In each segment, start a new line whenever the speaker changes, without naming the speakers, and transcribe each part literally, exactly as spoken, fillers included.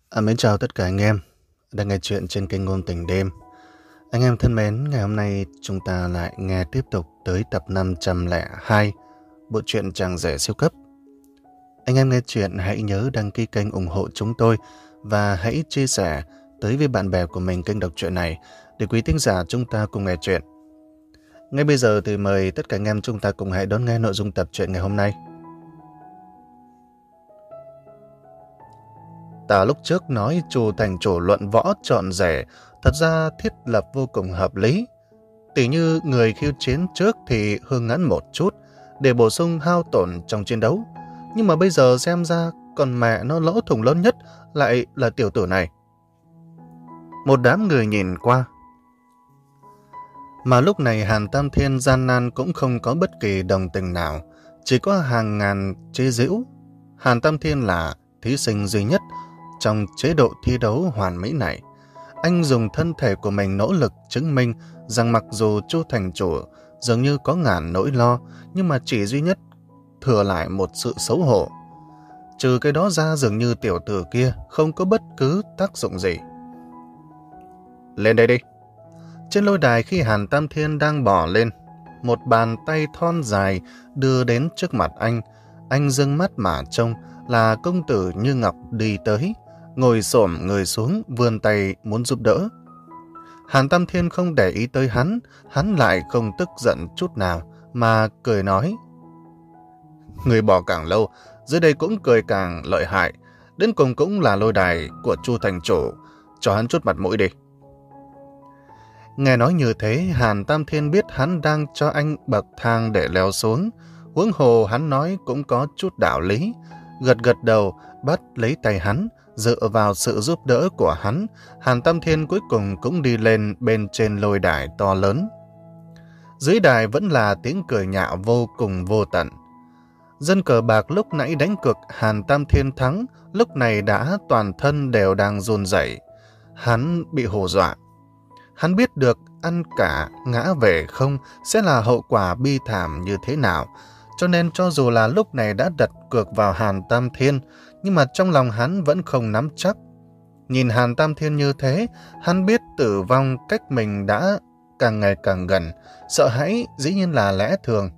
À, mến chào tất cả anh em đang nghe chuyện trên kênh Ngôn Tình Đêm. Anh em thân mến, ngày hôm nay chúng ta lại nghe tiếp tục tới tập năm trăm lẻ hai bộ truyện Chàng Rể Siêu Cấp. Anh em nghe chuyện hãy nhớ đăng ký kênh ủng hộ chúng tôi và hãy chia sẻ tới với bạn bè của mình kênh đọc truyện này để quý thính giả chúng ta cùng nghe chuyện. Ngay bây giờ thì mời tất cả anh em chúng ta cùng hãy đón nghe nội dung tập truyện ngày hôm nay. Ta lúc trước nói Chu thành chủ luận võ chọn rể, thật ra thiết lập vô cùng hợp lý. Tỉ như người khiêu chiến trước thì hương ngắn một chút, để bổ sung hao tổn trong chiến đấu. Nhưng mà bây giờ xem ra, còn mẹ nó lỗ thủng lớn nhất lại là tiểu tử này. Một đám người nhìn qua. Mà lúc này Hàn Tam Thiên gian nan cũng không có bất kỳ đồng tình nào, chỉ có hàng ngàn chế giễu. Hàn Tam Thiên là thí sinh duy nhất trong chế độ thi đấu hoàn mỹ này. Anh dùng thân thể của mình nỗ lực chứng minh rằng mặc dù Chu thành chủ dường như có ngàn nỗi lo, nhưng mà chỉ duy nhất thừa lại một sự xấu hổ. Trừ cái đó ra, dường như tiểu tử kia không có bất cứ tác dụng gì. Lên đây đi. Trên lôi đài khi Hàn Tam Thiên đang bỏ lên, một bàn tay thon dài đưa đến trước mặt anh. Anh dưng mắt mà trông là công tử Như Ngọc đi tới, ngồi xổm người xuống vươn tay muốn giúp đỡ. Hàn Tam Thiên không để ý tới hắn, hắn lại không tức giận chút nào mà cười nói: Người bỏ càng lâu, dưới đây cũng cười càng lợi hại, đến cùng cũng là lôi đài của Chu thành chủ, cho hắn chút mặt mũi đi. Nghe nói như thế, Hàn Tam Thiên biết hắn đang cho anh bậc thang để leo xuống, huống hồ hắn nói cũng có chút đạo lý. Gật gật đầu, bắt lấy tay hắn. Dựa vào sự giúp đỡ của hắn, Hàn Tam Thiên cuối cùng cũng đi lên bên trên lôi đài to lớn. Dưới đài vẫn là tiếng cười nhạo vô cùng vô tận. Dân cờ bạc lúc nãy đánh cược Hàn Tam Thiên thắng, lúc này đã toàn thân đều đang run rẩy. Hắn bị hù dọa. Hắn biết được ăn cả ngã về không sẽ là hậu quả bi thảm như thế nào, cho nên cho dù là lúc này đã đặt cược vào Hàn Tam Thiên, nhưng mà trong lòng hắn vẫn không nắm chắc. Nhìn Hàn Tam Thiên như thế, hắn biết tử vong cách mình đã càng ngày càng gần, sợ hãi dĩ nhiên là lẽ thường.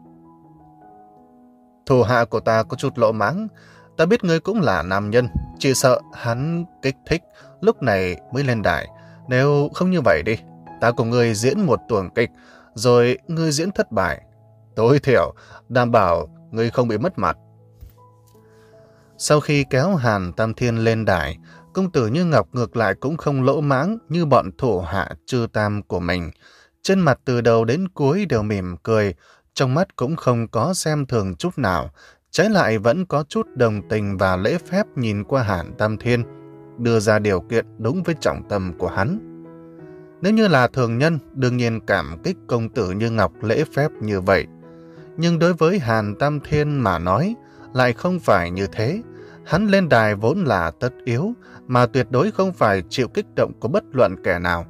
Thủ hạ của ta có chút lỗ mãng, ta biết ngươi cũng là nam nhân, chỉ sợ hắn kích thích, lúc này mới lên đài. Nếu không như vậy đi, ta cùng ngươi diễn một tuồng kịch, rồi ngươi diễn thất bại. Tối thiểu, đảm bảo ngươi không bị mất mặt. Sau khi kéo Hàn Tam Thiên lên đài, công tử Như Ngọc ngược lại cũng không lỗ mãng như bọn thủ hạ Trư Tam của mình. Trên mặt từ đầu đến cuối đều mỉm cười, trong mắt cũng không có xem thường chút nào, trái lại vẫn có chút đồng tình và lễ phép nhìn qua Hàn Tam Thiên, đưa ra điều kiện đúng với trọng tâm của hắn. Nếu như là thường nhân, đương nhiên cảm kích công tử Như Ngọc lễ phép như vậy. Nhưng đối với Hàn Tam Thiên mà nói, lại không phải như thế. Hắn lên đài vốn là tất yếu, mà tuyệt đối không phải chịu kích động của bất luận kẻ nào.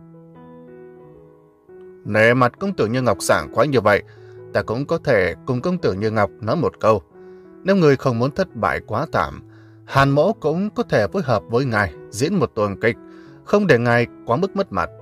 Nể mặt công tử Như Ngọc sảng khoái như vậy, ta cũng có thể cùng công tử Như Ngọc nói một câu. Nếu người không muốn thất bại quá thảm, Hàn mỗ cũng có thể phối hợp với ngài diễn một tuồng kịch, không để ngài quá mức mất mặt.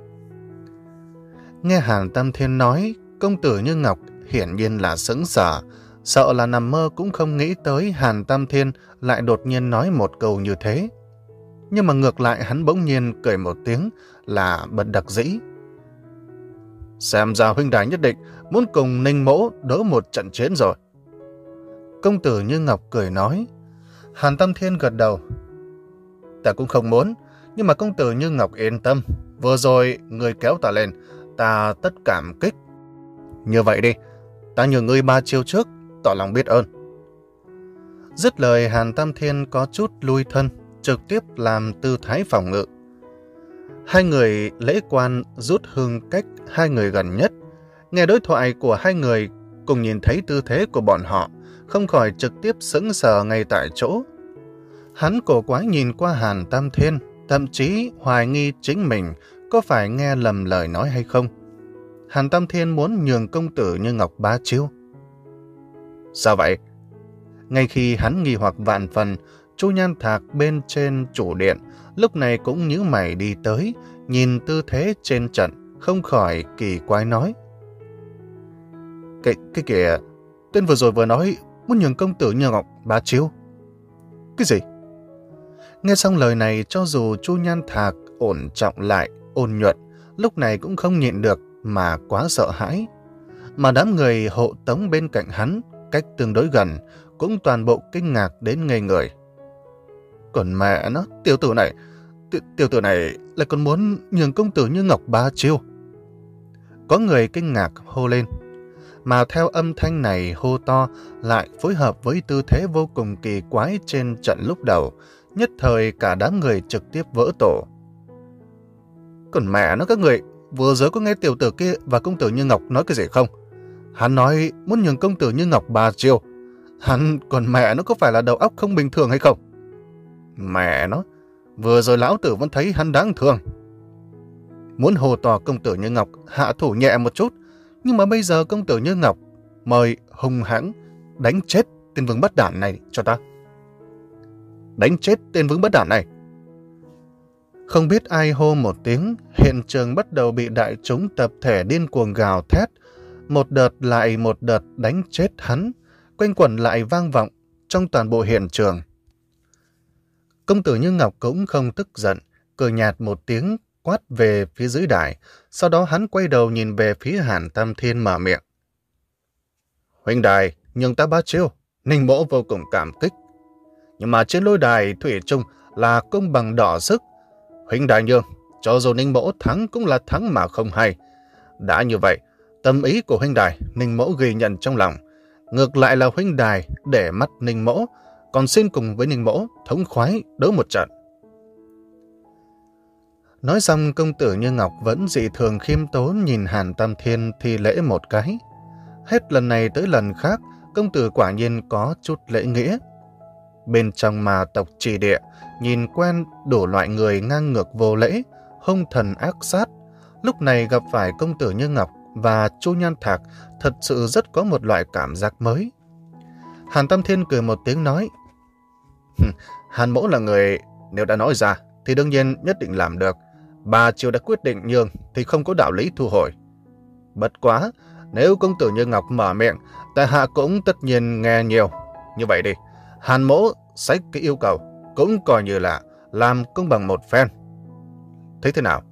Nghe Hàn Tam Thiên nói, công tử Như Ngọc hiển nhiên là sững sờ, sợ là nằm mơ cũng không nghĩ tới Hàn Tam Thiên lại đột nhiên nói một câu như thế. Nhưng mà ngược lại hắn bỗng nhiên cười một tiếng là bất đắc dĩ. Xem ra huynh đài nhất định muốn cùng Ninh mỗ đỡ một trận chiến rồi. Công tử Như Ngọc cười nói. Hàn Tam Thiên gật đầu. Ta cũng không muốn, nhưng mà công tử Như Ngọc yên tâm, vừa rồi người kéo ta lên, ta tất cảm kích. Như vậy đi, ta nhờ ngươi ba chiêu trước, tỏ lòng biết ơn. Dứt lời, Hàn Tam Thiên có chút lui thân, trực tiếp làm tư thái phòng ngự. Hai người lễ quan rút hương cách hai người gần nhất. Nghe đối thoại của hai người, cùng nhìn thấy tư thế của bọn họ, không khỏi trực tiếp sững sờ ngay tại chỗ. Hắn cổ quái nhìn qua Hàn Tam Thiên, thậm chí hoài nghi chính mình có phải nghe lầm lời nói hay không. Hàn Tam Thiên muốn nhường công tử Như Ngọc ba chiêu. Sao vậy? Ngay khi hắn nghi hoặc vạn phần, Chu Nhan Thạc bên trên chủ điện lúc này cũng nhíu mày đi tới, nhìn tư thế trên trận, không khỏi kỳ quái nói. Cái, cái kìa, tên vừa rồi vừa nói muốn nhường công tử Như Ngọc bá chiêu. Cái gì? Nghe xong lời này, cho dù Chu Nhan Thạc ổn trọng lại, ôn nhuận, lúc này cũng không nhịn được mà quá sợ hãi. Mà đám người hộ tống bên cạnh hắn, cách tương đối gần, cũng toàn bộ kinh ngạc đến ngây người. Còn mẹ nó, tiểu tử này, tiểu, tiểu tử này lại còn muốn nhường công tử Như Ngọc bá chiêu. Có người kinh ngạc hô lên, mà theo âm thanh này hô to lại phối hợp với tư thế vô cùng kỳ quái trên trận lúc đầu, nhất thời cả đám người trực tiếp vỡ tổ. Còn mẹ nó, các người vừa rồi có nghe tiểu tử kia và công tử Như Ngọc nói cái gì không? Hắn nói muốn nhường công tử Như Ngọc ba chiêu. Hắn còn mẹ nó có phải là đầu óc không bình thường hay không? Mẹ nó, vừa rồi lão tử vẫn thấy hắn đáng thương. Muốn hồ to công tử Như Ngọc hạ thủ nhẹ một chút, nhưng mà bây giờ công tử Như Ngọc mời hung hãng đánh chết tên vương bất đản này cho ta. Đánh chết tên vương bất đản này. Không biết ai hô một tiếng, hiện trường bắt đầu bị đại chúng tập thể điên cuồng gào thét. Một đợt lại một đợt đánh chết hắn, quanh quẩn lại vang vọng trong toàn bộ hiện trường. Công tử Như Ngọc cũng không tức giận, cười nhạt một tiếng quát về phía dưới đài, sau đó hắn quay đầu nhìn về phía Hàn Tam Thiên mở miệng. Huynh đài, nhường ta ba chiêu, Ninh Mỗ vô cùng cảm kích. Nhưng mà trên lôi đài thủy chung là công bằng đỏ sức. Huynh đài nhường, cho dù Ninh Mỗ thắng cũng là thắng mà không hay. Đã như vậy, tâm ý của huynh đài, Ninh Mỗ ghi nhận trong lòng. Ngược lại là huynh đài để mắt Ninh Mỗ, còn xin cùng với Ninh Mỗ thống khoái đấu một trận. Nói xong, công tử Như Ngọc vẫn dị thường khiêm tốn nhìn Hàn Tam Thiên thi lễ một cái. Hết lần này tới lần khác, công tử quả nhiên có chút lễ nghĩa. Bên trong mà tộc Trì Địa, nhìn quen đủ loại người ngang ngược vô lễ, hung thần ác sát. Lúc này gặp phải công tử Như Ngọc và Chu Nhan Thạc, thật sự rất có một loại cảm giác mới. Hàn Tam Thiên cười một tiếng nói, Hàn Mỗ là người, nếu đã nói ra, thì đương nhiên nhất định làm được. Bà Triều đã quyết định nhường, thì không có đạo lý thu hồi. Bất quá, nếu công tử Như Ngọc mở miệng, tại hạ cũng tất nhiên nghe nhiều. Như vậy đi, Hàn Mỗ xách cái yêu cầu, cũng coi như là làm công bằng một phen. Thấy thế nào?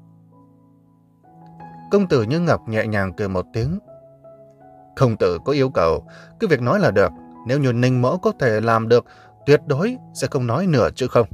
Công tử Như Ngọc nhẹ nhàng cười một tiếng. Công tử có yêu cầu, cứ việc nói là được. Nếu như Ninh Mỗ có thể làm được, tuyệt đối sẽ không nói nửa chữ không.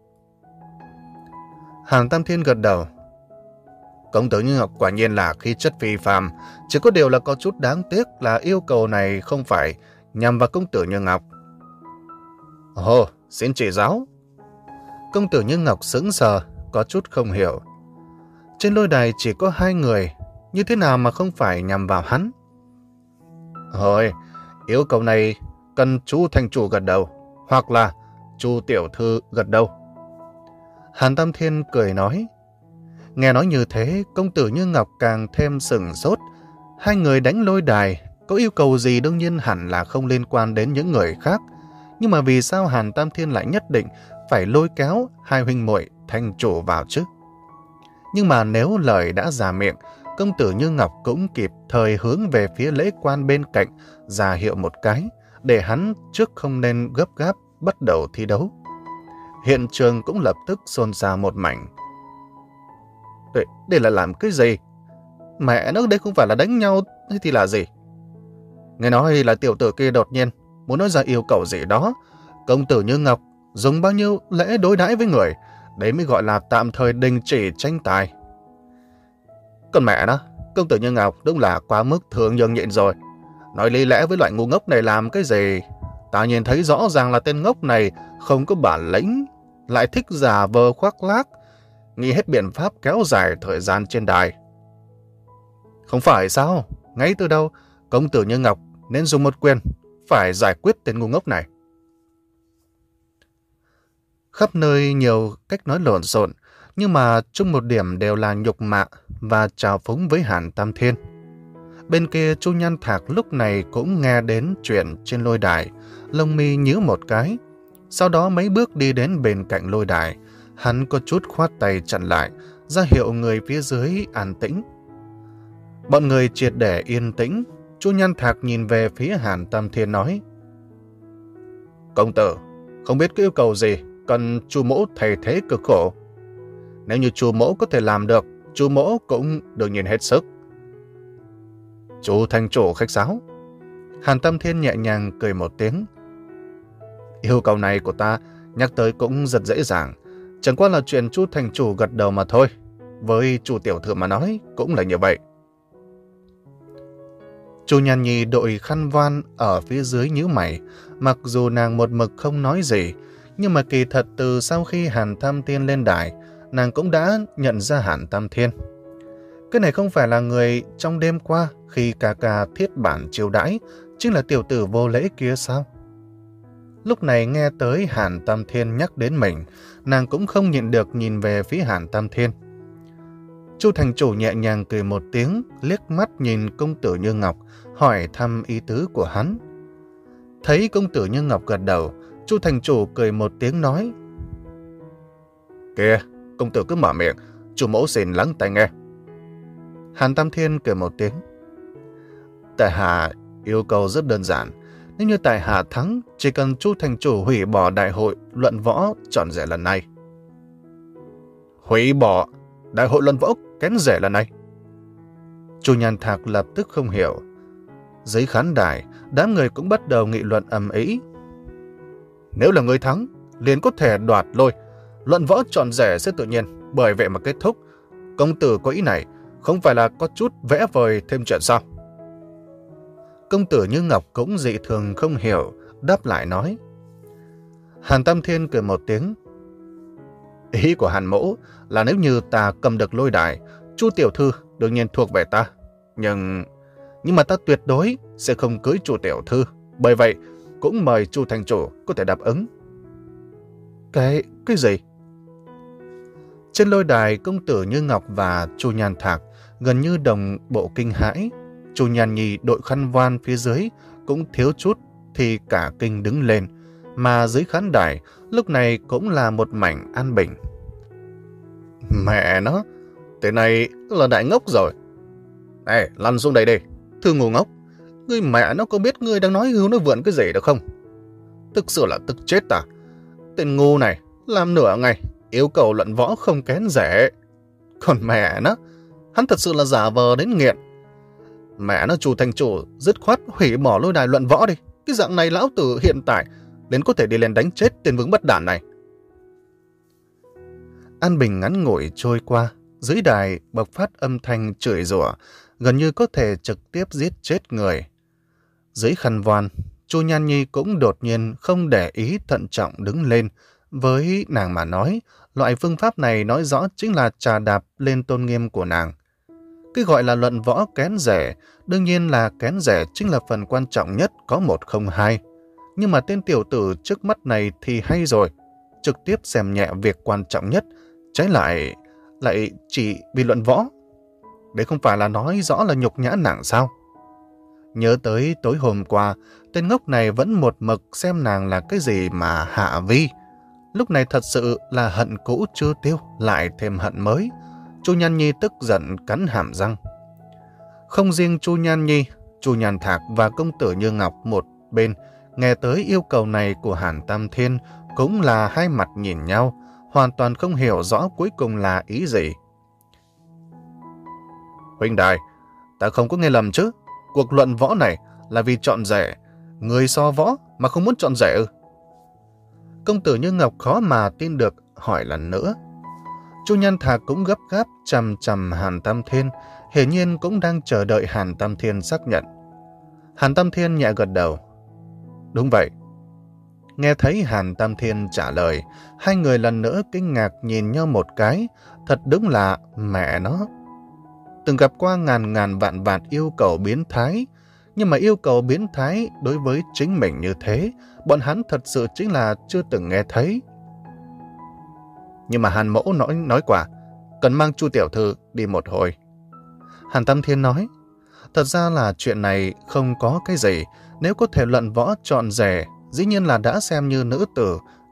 Hàn Tam Thiên gật đầu. Công tử Như Ngọc quả nhiên là khí chất phi phàm, chỉ có điều là có chút đáng tiếc là yêu cầu này không phải nhằm vào công tử Như Ngọc. Ồ, xin chỉ giáo. Công tử Như Ngọc sững sờ, có chút không hiểu. Trên lôi đài chỉ có hai người, như thế nào mà không phải nhằm vào hắn? Hồi, yêu cầu này cần chú thành chủ gật đầu, hoặc là chú tiểu thư gật đầu. Hàn Tam Thiên cười nói. Nghe nói như thế, công tử Như Ngọc càng thêm sửng sốt. Hai người đánh lôi đài, có yêu cầu gì đương nhiên hẳn là không liên quan đến những người khác. Nhưng mà vì sao Hàn Tam Thiên lại nhất định phải lôi kéo hai huynh muội thành chủ vào chứ? Nhưng mà nếu lời đã ra miệng, công tử Như Ngọc cũng kịp thời hướng về phía lễ quan bên cạnh, ra hiệu một cái, để hắn trước không nên gấp gáp bắt đầu thi đấu. Hiện trường cũng lập tức xôn xao một mảnh. Đây, đây là làm cái gì? Mẹ nó, đây không phải là đánh nhau hay thì là gì? Nghe nói là tiểu tử kia đột nhiên muốn nói ra yêu cầu gì đó. Công tử Như Ngọc dùng bao nhiêu lễ đối đãi với người, đấy mới gọi là tạm thời đình chỉ tranh tài. Còn mẹ nó, công tử Như Ngọc đúng là quá mức thường nhường nhịn rồi. Nói lý lẽ với loại ngu ngốc này làm cái gì? Ta nhìn thấy rõ ràng là tên ngốc này không có bản lĩnh, lại thích giả vờ khoác lác, nghĩ hết biện pháp kéo dài thời gian trên đài. Không phải sao? Ngay từ đầu, công tử Như Ngọc nên dùng một quyền, phải giải quyết tên ngu ngốc này. Khắp nơi nhiều cách nói lộn xộn, nhưng mà chung một điểm đều là nhục mạ và trào phúng với Hàn Tam Thiên. Bên kia Chu Nhan Thạc lúc này cũng nghe đến chuyện trên lôi đài, lông mi nhíu một cái. Sau đó mấy bước đi đến bên cạnh lôi đài. Hắn có chút khoát tay chặn lại, ra hiệu người phía dưới an tĩnh. Bọn người triệt để yên tĩnh. Chu Nhan Thạc nhìn về phía Hàn Tam Thiên nói: Công tử, không biết có yêu cầu gì cần Chu mỗ thay thế cực khổ. Nếu như Chu mỗ có thể làm được, Chu mỗ cũng đương nhiên hết sức. Chu thành chủ khách sáo. Hàn Tam Thiên nhẹ nhàng cười một tiếng. Yêu cầu này của ta nhắc tới cũng rất dễ dàng, chẳng qua là chuyện Chu thành chủ gật đầu mà thôi. Với Chu tiểu thư mà nói cũng là như vậy. Chu Nhan Nhi đội khăn voan ở phía dưới nhíu mày, mặc dù nàng một mực không nói gì, nhưng mà kỳ thật từ sau khi Hàn Tam Thiên lên đài, nàng cũng đã nhận ra Hàn Tam Thiên. Cái này không phải là người trong đêm qua khi ca ca thiết bản chiêu đãi, chính là tiểu tử vô lễ kia sao? Lúc này nghe tới Hàn Tam Thiên nhắc đến mình, nàng cũng không nhịn được nhìn về phía Hàn Tam Thiên. Chu thành chủ nhẹ nhàng cười một tiếng, liếc mắt nhìn công tử Như Ngọc, hỏi thăm ý tứ của hắn. Thấy công tử Như Ngọc gật đầu, Chu thành chủ cười một tiếng nói: Kìa, công tử cứ mở miệng, chủ mẫu xin lắng tai nghe. Hàn Tam Thiên cười một tiếng: Tại hạ yêu cầu rất đơn giản. Nếu như tại hạ thắng, chỉ cần Chu thành chủ hủy bỏ đại hội luận võ trọn rể lần này. Hủy bỏ đại hội luận võ kén rể lần này? Chu Nhan Thạc lập tức không hiểu. Dưới khán đài, đám người cũng bắt đầu nghị luận ầm ĩ. Nếu là người thắng, liền có thể đoạt lôi, luận võ trọn rể sẽ tự nhiên bởi vậy mà kết thúc. Công tử có ý này, không phải là có chút vẽ vời thêm chuyện sao? Công tử Như Ngọc cũng dị thường không hiểu, đáp lại nói. Hàn Tam Thiên cười một tiếng: Ý của Hàn mẫu là nếu như ta cầm được lôi đài, Chu tiểu thư đương nhiên thuộc về ta. Nhưng... nhưng mà ta tuyệt đối sẽ không cưới Chu tiểu thư. Bởi vậy, cũng mời Chu thành chủ có thể đáp ứng. Cái... cái gì? Trên lôi đài, công tử Như Ngọc và Chu Nhan Thạc gần như đồng bộ kinh hãi. Chu Nhan Nhi đội khăn voan phía dưới cũng thiếu chút thì cả kinh đứng lên, mà dưới khán đài lúc này cũng là một mảnh an bình. Mẹ nó, tên này là đại ngốc rồi. Này, lăn xuống đây đi, thư ngu ngốc. Ngươi mẹ nó có biết ngươi đang nói hưu nói vượn cái gì được không? Thực sự là tức chết ta. Tên ngu này làm nửa ngày yêu cầu luận võ không kén rể. Còn mẹ nó, hắn thật sự là giả vờ đến nghiện. Mẹ nó, Chu thành chủ dứt khoát hủy bỏ lôi đài luận võ đi. Cái dạng này lão tử hiện tại đến có thể đi lên đánh chết tên vướng bất đản này. An bình ngắn ngủi trôi qua, dưới đài bộc phát âm thanh chửi rủa, gần như có thể trực tiếp giết chết người. Dưới khăn voan, Chu Nhan Nhi cũng đột nhiên không để ý, thận trọng đứng lên. Với nàng mà nói, loại phương pháp này nói rõ chính là trà đạp lên tôn nghiêm của nàng. Cái gọi là luận võ kén rể, đương nhiên là kén rể chính là phần quan trọng nhất, có một không hai. Nhưng mà tên tiểu tử trước mắt này thì hay rồi, trực tiếp xem nhẹ việc quan trọng nhất, trái lại lại chỉ vì luận võ. Đấy không phải là nói rõ là nhục nhã nàng sao? Nhớ tới tối hôm qua, tên ngốc này vẫn một mực xem nàng là cái gì mà hạ vi. Lúc này thật sự là hận cũ chưa tiêu, lại thêm hận mới. Chu Nhan Nhi tức giận cắn hàm răng. Không riêng Chu Nhan Nhi, Chu Nhan Thạc và công tử Như Ngọc một bên nghe tới yêu cầu này của Hàn Tam Thiên cũng là hai mặt nhìn nhau, hoàn toàn không hiểu rõ cuối cùng là ý gì. Huynh đài, ta không có nghe lầm chứ? Cuộc luận võ này là vì chọn rể. Người so võ mà không muốn chọn rể ư? Công tử Như Ngọc khó mà tin được hỏi lần nữa. Chu Nhan Thạc cũng gấp gáp chằm chằm Hàn Tam Thiên, hiển nhiên cũng đang chờ đợi Hàn Tam Thiên xác nhận. Hàn Tam Thiên nhẹ gật đầu. Đúng vậy. Nghe thấy Hàn Tam Thiên trả lời, hai người lần nữa kinh ngạc nhìn nhau một cái. Thật đúng là mẹ nó. Từng gặp qua ngàn ngàn vạn vạn yêu cầu biến thái, nhưng mà yêu cầu biến thái đối với chính mình như thế, bọn hắn thật sự chính là chưa từng nghe thấy. Nhưng mà Hàn mẫu nói nói quả, cần mang Chu tiểu thư đi một hồi. Hàn Tam Thiên nói, thật ra là chuyện này không có cái gì, nếu có thể luận võ chọn rể, dĩ nhiên là đã xem như nữ tử,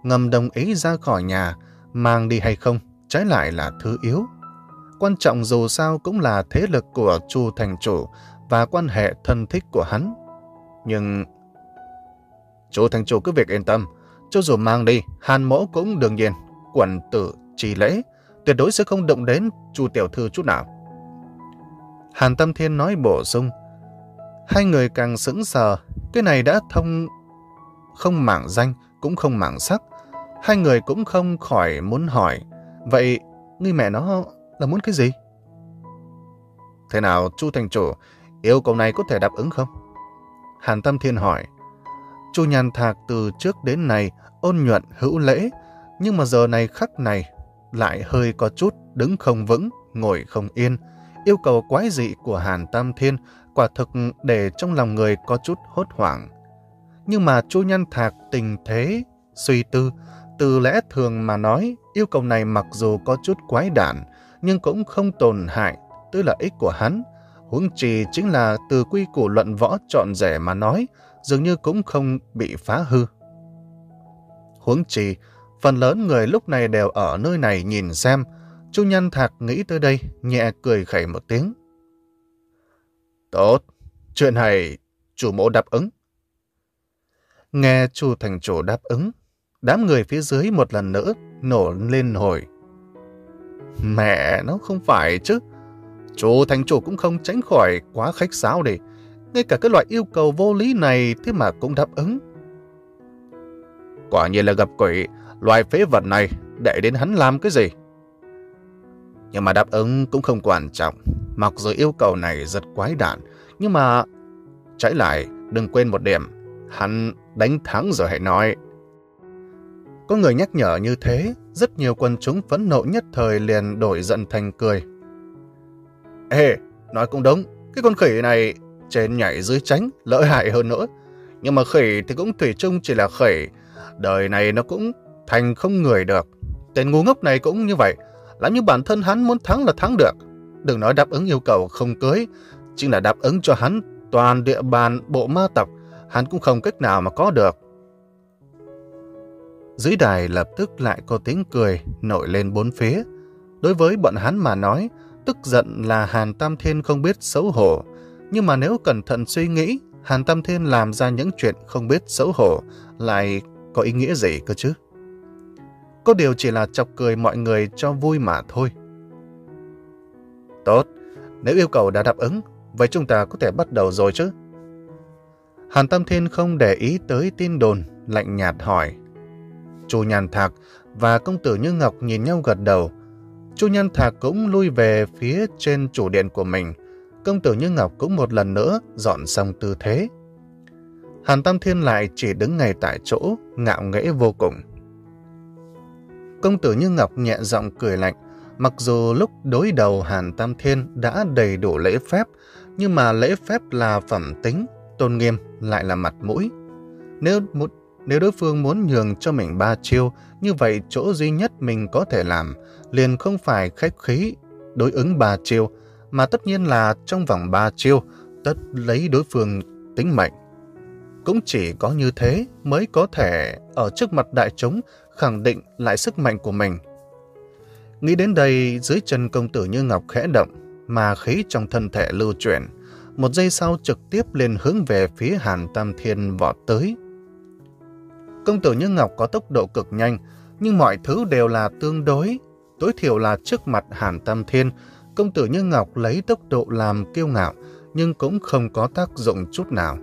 ngầm đồng ý ra khỏi nhà, mang đi hay không, trái lại là thứ yếu. Quan trọng dù sao cũng là thế lực của Chu thành chủ và quan hệ thân thích của hắn. Nhưng Chu thành chủ cứ việc yên tâm, cho dù mang đi, Hàn mỗ cũng đương nhiên quần tử trì lễ, tuyệt đối sẽ không động đến Chu tiểu thư chút nào. Hàn Tâm Thiên nói bổ sung. Hai người càng sững sờ, cái này đã thông không mảng danh cũng không mảng sắc. Hai người cũng không khỏi muốn hỏi, vậy ngươi mẹ nó là muốn cái gì? Thế nào Chu thành chủ, yêu cầu này có thể đáp ứng không? Hàn Tâm Thiên hỏi. Chu Nhàn Thạc từ trước đến nay ôn nhuận hữu lễ, nhưng mà giờ này khắc này lại hơi có chút đứng không vững, ngồi không yên. Yêu cầu quái dị của Hàn Tam Thiên quả thực để trong lòng người có chút hốt hoảng. Nhưng mà Chu Nhàn Thạc tình thế suy tư, từ lẽ thường mà nói, yêu cầu này mặc dù có chút quái đản, nhưng cũng không tổn hại tới lợi ích của hắn. Huống chi chính là từ quy củ luận võ trọn rẻ mà nói, dường như cũng không bị phá hư. Huống chi, phần lớn người lúc này đều ở nơi này nhìn xem. Chu Nhàn Thạc nghĩ tới đây, nhẹ cười khẩy một tiếng. Tốt, chuyện này chủ mẫu đáp ứng. Nghe Chu thành chủ đáp ứng, đám người phía dưới một lần nữa nổ lên hồi. Mẹ nó không phải chứ, Chu thành chủ cũng không tránh khỏi quá khách sáo đi. Ngay cả cái loại yêu cầu vô lý này thế mà cũng đáp ứng. Quả nhiên là gặp quỷ, loại phế vật này để đến hắn làm cái gì? Nhưng mà đáp ứng cũng không quan trọng. Mặc dù yêu cầu này rất quái đản, nhưng mà trái lại đừng quên một điểm, hắn đánh thắng rồi hãy nói. Có người nhắc nhở như thế, rất nhiều quần chúng phẫn nộ nhất thời liền đổi giận thành cười. Ê, nói cũng đúng, cái con khỉ này trên nhảy dưới tránh, lợi hại hơn nữa. Nhưng mà khỉ thì cũng thủy chung chỉ là khỉ, đời này nó cũng thành không người được. Tên ngu ngốc này cũng như vậy, làm như bản thân hắn muốn thắng là thắng được. Đừng nói đáp ứng yêu cầu không cưới, chính là đáp ứng cho hắn toàn địa bàn bộ ma tộc, hắn cũng không cách nào mà có được. Dưới đài lập tức lại có tiếng cười nổi lên bốn phía. Đối với bọn hắn mà nói, tức giận là Hàn Tam Thiên không biết xấu hổ. Nhưng mà nếu cẩn thận suy nghĩ, Hàn Tam Thiên làm ra những chuyện không biết xấu hổ lại có ý nghĩa gì cơ chứ? Có điều chỉ là chọc cười mọi người cho vui mà thôi. Tốt, nếu yêu cầu đã đáp ứng, vậy chúng ta có thể bắt đầu rồi chứ? Hàn Tam Thiên không để ý tới tin đồn, lạnh nhạt hỏi. Chu Nhàn Thạc và công tử Như Ngọc nhìn nhau gật đầu. Chu Nhàn Thạc cũng lui về phía trên chủ điện của mình. Công tử Như Ngọc cũng một lần nữa dọn xong tư thế. Hàn Tam Thiên lại chỉ đứng ngay tại chỗ, ngạo nghễ vô cùng. Công tử Như Ngọc nhẹ giọng cười lạnh. Mặc dù lúc đối đầu Hàn Tam Thiên đã đầy đủ lễ phép, nhưng mà lễ phép là phẩm tính, tôn nghiêm lại là mặt mũi. Nếu, nếu đối phương muốn nhường cho mình ba chiêu, như vậy chỗ duy nhất mình có thể làm liền không phải khách khí đối ứng ba chiêu, mà tất nhiên là trong vòng ba chiêu tất lấy đối phương tính mệnh. Cũng chỉ có như thế mới có thể ở trước mặt đại chúng khẳng định lại sức mạnh của mình. Nghĩ đến đây, dưới chân công tử Như Ngọc khẽ động, mà khí trong thân thể lưu chuyển. Một giây sau trực tiếp liền hướng về phía Hàn Tam Thiên vọt tới. Công tử Như Ngọc có tốc độ cực nhanh, nhưng mọi thứ đều là tương đối. Tối thiểu là trước mặt Hàn Tam Thiên, công tử Như Ngọc lấy tốc độ làm kiêu ngạo, nhưng cũng không có tác dụng chút nào.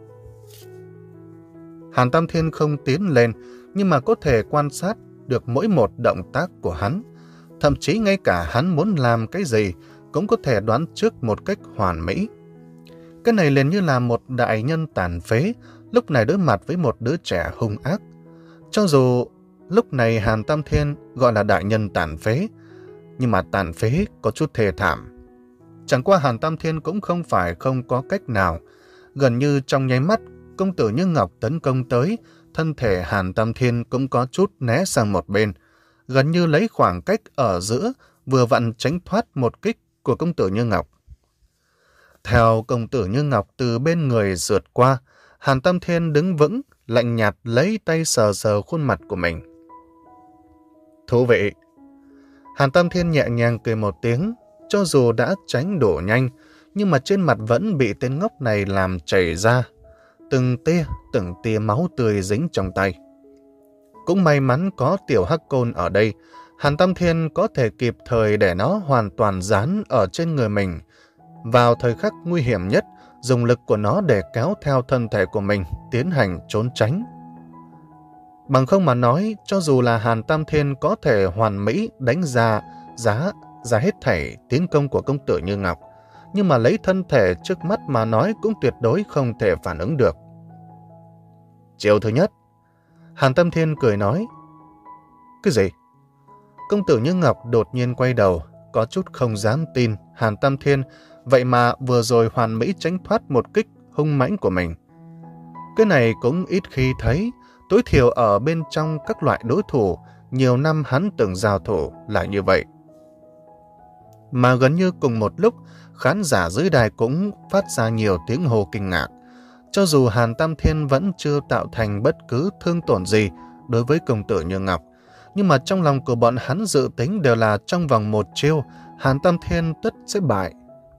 Hàn Tam Thiên không tiến lên, nhưng mà có thể quan sát được mỗi một động tác của hắn. Thậm chí ngay cả hắn muốn làm cái gì cũng có thể đoán trước một cách hoàn mỹ. Cái này liền như là một đại nhân tàn phế, lúc này đối mặt với một đứa trẻ hung ác. Cho dù lúc này Hàn Tam Thiên gọi là đại nhân tàn phế, nhưng mà tàn phế có chút thê thảm. Chẳng qua Hàn Tam Thiên cũng không phải không có cách nào. Gần như trong nháy mắt, công tử Như Ngọc tấn công tới, thân thể Hàn Tam Thiên cũng có chút né sang một bên, gần như lấy khoảng cách ở giữa, vừa vặn tránh thoát một kích của công tử Như Ngọc. Theo công tử Như Ngọc từ bên người rượt qua, Hàn Tam Thiên đứng vững, lạnh nhạt lấy tay sờ sờ khuôn mặt của mình. Thú vị. Hàn Tam Thiên nhẹ nhàng cười một tiếng, cho dù đã tránh đổ nhanh, nhưng mà trên mặt vẫn bị tên ngốc này làm chảy ra. Từng tia, từng tia máu tươi dính trong tay. Cũng may mắn có tiểu hắc côn ở đây, Hàn Tam Thiên có thể kịp thời để nó hoàn toàn dán ở trên người mình. Vào thời khắc nguy hiểm nhất, dùng lực của nó để kéo theo thân thể của mình, tiến hành trốn tránh. Bằng không mà nói, cho dù là Hàn Tam Thiên có thể hoàn mỹ đánh giá giá ra hết thảy tiến công của công tử Như Ngọc, nhưng mà lấy thân thể trước mắt mà nói cũng tuyệt đối không thể phản ứng được. Chiều thứ nhất, Hàn Tam Thiên cười nói. Cái gì? Công tử Như Ngọc đột nhiên quay đầu, có chút không dám tin Hàn Tam Thiên vậy mà vừa rồi hoàn mỹ tránh thoát một kích hung mãnh của mình. Cái này cũng ít khi thấy, tối thiểu ở bên trong các loại đối thủ nhiều năm hắn từng giao thủ là như vậy. Mà gần như cùng một lúc, khán giả dưới đài cũng phát ra nhiều tiếng hô kinh ngạc. Cho dù Hàn Tam Thiên vẫn chưa tạo thành bất cứ thương tổn gì đối với công tử Như Ngọc, nhưng mà trong lòng của bọn hắn dự tính đều là trong vòng một chiêu, Hàn Tam Thiên tất sẽ bại.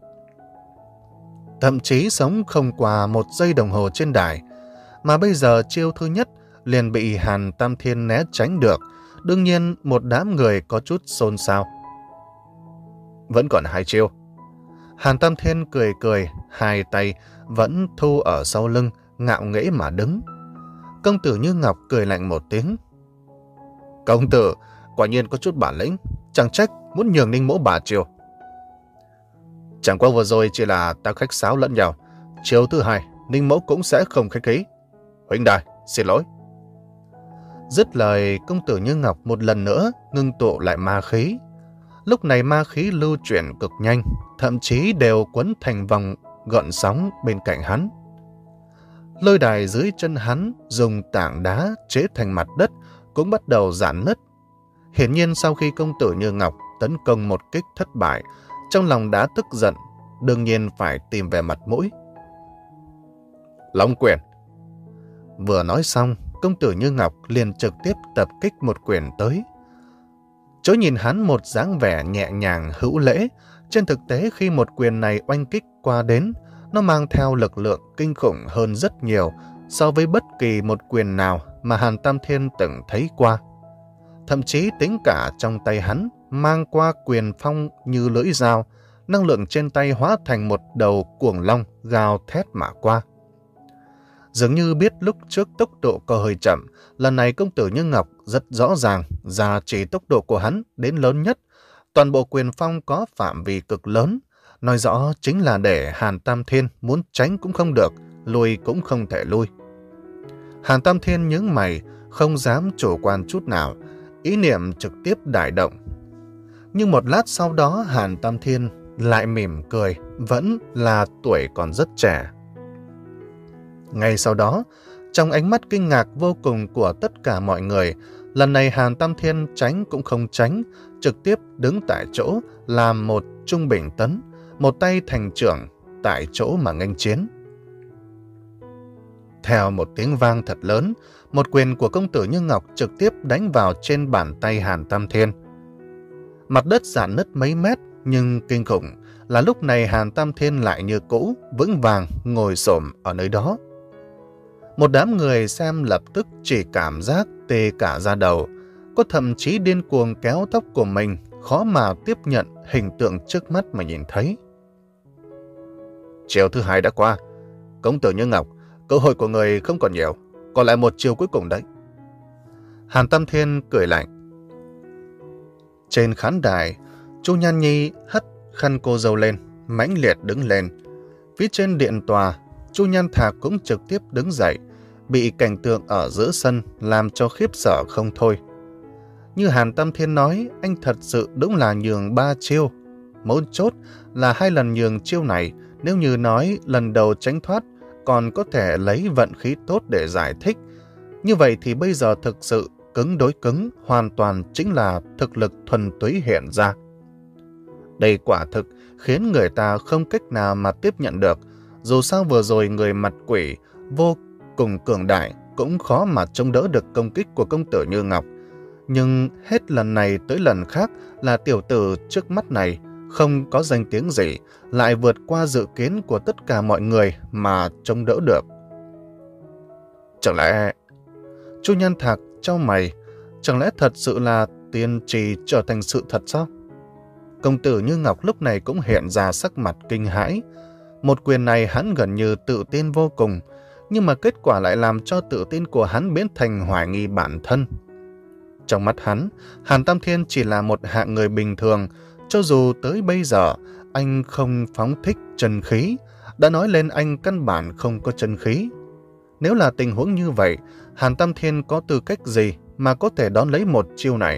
Thậm chí sống không qua một giây đồng hồ trên đài, mà bây giờ chiêu thứ nhất liền bị Hàn Tam Thiên né tránh được. Đương nhiên một đám người có chút xôn xao. Vẫn còn hai chiêu. Hàn Tam Thiên cười cười, hai tay vẫn thu ở sau lưng, ngạo nghễ mà đứng. Công tử Như Ngọc cười lạnh một tiếng. Công tử, quả nhiên có chút bản lĩnh, chẳng trách muốn nhường Ninh Mỗ bà chiêu. Chẳng qua vừa rồi chỉ là ta khách sáo lẫn nhau. Chiêu thứ hai, Ninh Mỗ cũng sẽ không khách khí. Huynh đài, xin lỗi. Dứt lời, công tử Như Ngọc một lần nữa ngưng tụ lại ma khí. Lúc này ma khí lưu chuyển cực nhanh, thậm chí đều quấn thành vòng gợn sóng bên cạnh hắn. Lôi đài dưới chân hắn dùng tảng đá chế thành mặt đất cũng bắt đầu giãn nứt. Hiển nhiên sau khi công tử Như Ngọc tấn công một kích thất bại, trong lòng đã tức giận, đương nhiên phải tìm về mặt mũi. Long quyền. Vừa nói xong, công tử Như Ngọc liền trực tiếp tập kích một quyền tới. Chớ nhìn hắn một dáng vẻ nhẹ nhàng hữu lễ, trên thực tế khi một quyền này oanh kích qua đến, nó mang theo lực lượng kinh khủng hơn rất nhiều so với bất kỳ một quyền nào mà Hàn Tam Thiên từng thấy qua. Thậm chí tính cả trong tay hắn mang qua quyền phong như lưỡi dao, năng lượng trên tay hóa thành một đầu cuồng long gào thét mà qua. Dường như biết lúc trước tốc độ có hơi chậm, lần này công tử Như Ngọc rất rõ ràng giá trị tốc độ của hắn đến lớn nhất. Toàn bộ quyền phong có phạm vi cực lớn, nói rõ chính là để Hàn Tam Thiên muốn tránh cũng không được, lui cũng không thể lui. Hàn Tam Thiên nhướng mày, không dám chủ quan chút nào, ý niệm trực tiếp đại động. Nhưng một lát sau đó Hàn Tam Thiên lại mỉm cười, vẫn là tuổi còn rất trẻ. Ngay sau đó, trong ánh mắt kinh ngạc vô cùng của tất cả mọi người, lần này Hàn Tam Thiên tránh cũng không tránh, trực tiếp đứng tại chỗ làm một trung bình tấn, một tay thành trưởng tại chỗ mà nghênh chiến. Theo một tiếng vang thật lớn, một quyền của công tử Như Ngọc trực tiếp đánh vào trên bàn tay Hàn Tam Thiên. Mặt đất rạn nứt mấy mét, nhưng kinh khủng là lúc này Hàn Tam Thiên lại như cũ, vững vàng ngồi xổm ở nơi đó. Một đám người xem lập tức chỉ cảm giác tê cả da đầu, có thậm chí điên cuồng kéo tóc của mình, khó mà tiếp nhận hình tượng trước mắt mà nhìn thấy. Chiều thứ hai đã qua, công tử Như Ngọc, cơ hội của người không còn nhiều, còn lại một chiều cuối cùng đấy. Hàn Tam Thiên cười lạnh. Trên khán đài, Chu Nhan Nhi hất khăn cô dâu lên, mãnh liệt đứng lên. Phía trên điện tòa, Chu Nhan Thạc cũng trực tiếp đứng dậy, bị cảnh tượng ở giữa sân làm cho khiếp sợ không thôi. Như Hàn Tam Thiên nói, anh thật sự đúng là nhường ba chiêu. Mấu chốt là hai lần nhường chiêu này, nếu như nói lần đầu tránh thoát, còn có thể lấy vận khí tốt để giải thích. Như vậy thì bây giờ thực sự cứng đối cứng hoàn toàn chính là thực lực thuần túy hiện ra. Đây quả thực khiến người ta không cách nào mà tiếp nhận được. Dù sao vừa rồi người mặt quỷ vô cùng cường đại cũng khó mà chống đỡ được công kích của công tử Như Ngọc. Nhưng hết lần này tới lần khác là tiểu tử trước mắt này không có danh tiếng gì, lại vượt qua dự kiến của tất cả mọi người mà trông đỡ được. Chẳng lẽ... Chu Nhan Thạc chau mày, chẳng lẽ thật sự là tiên trì trở thành sự thật sao? Công tử Như Ngọc lúc này cũng hiện ra sắc mặt kinh hãi. Một quyền này hắn gần như tự tin vô cùng, nhưng mà kết quả lại làm cho tự tin của hắn biến thành hoài nghi bản thân. Trong mắt hắn, Hàn Tam Thiên chỉ là một hạng người bình thường, cho dù tới bây giờ anh không phóng thích chân khí, đã nói lên anh căn bản không có chân khí. Nếu là tình huống như vậy, Hàn Tam Thiên có tư cách gì mà có thể đón lấy một chiêu này?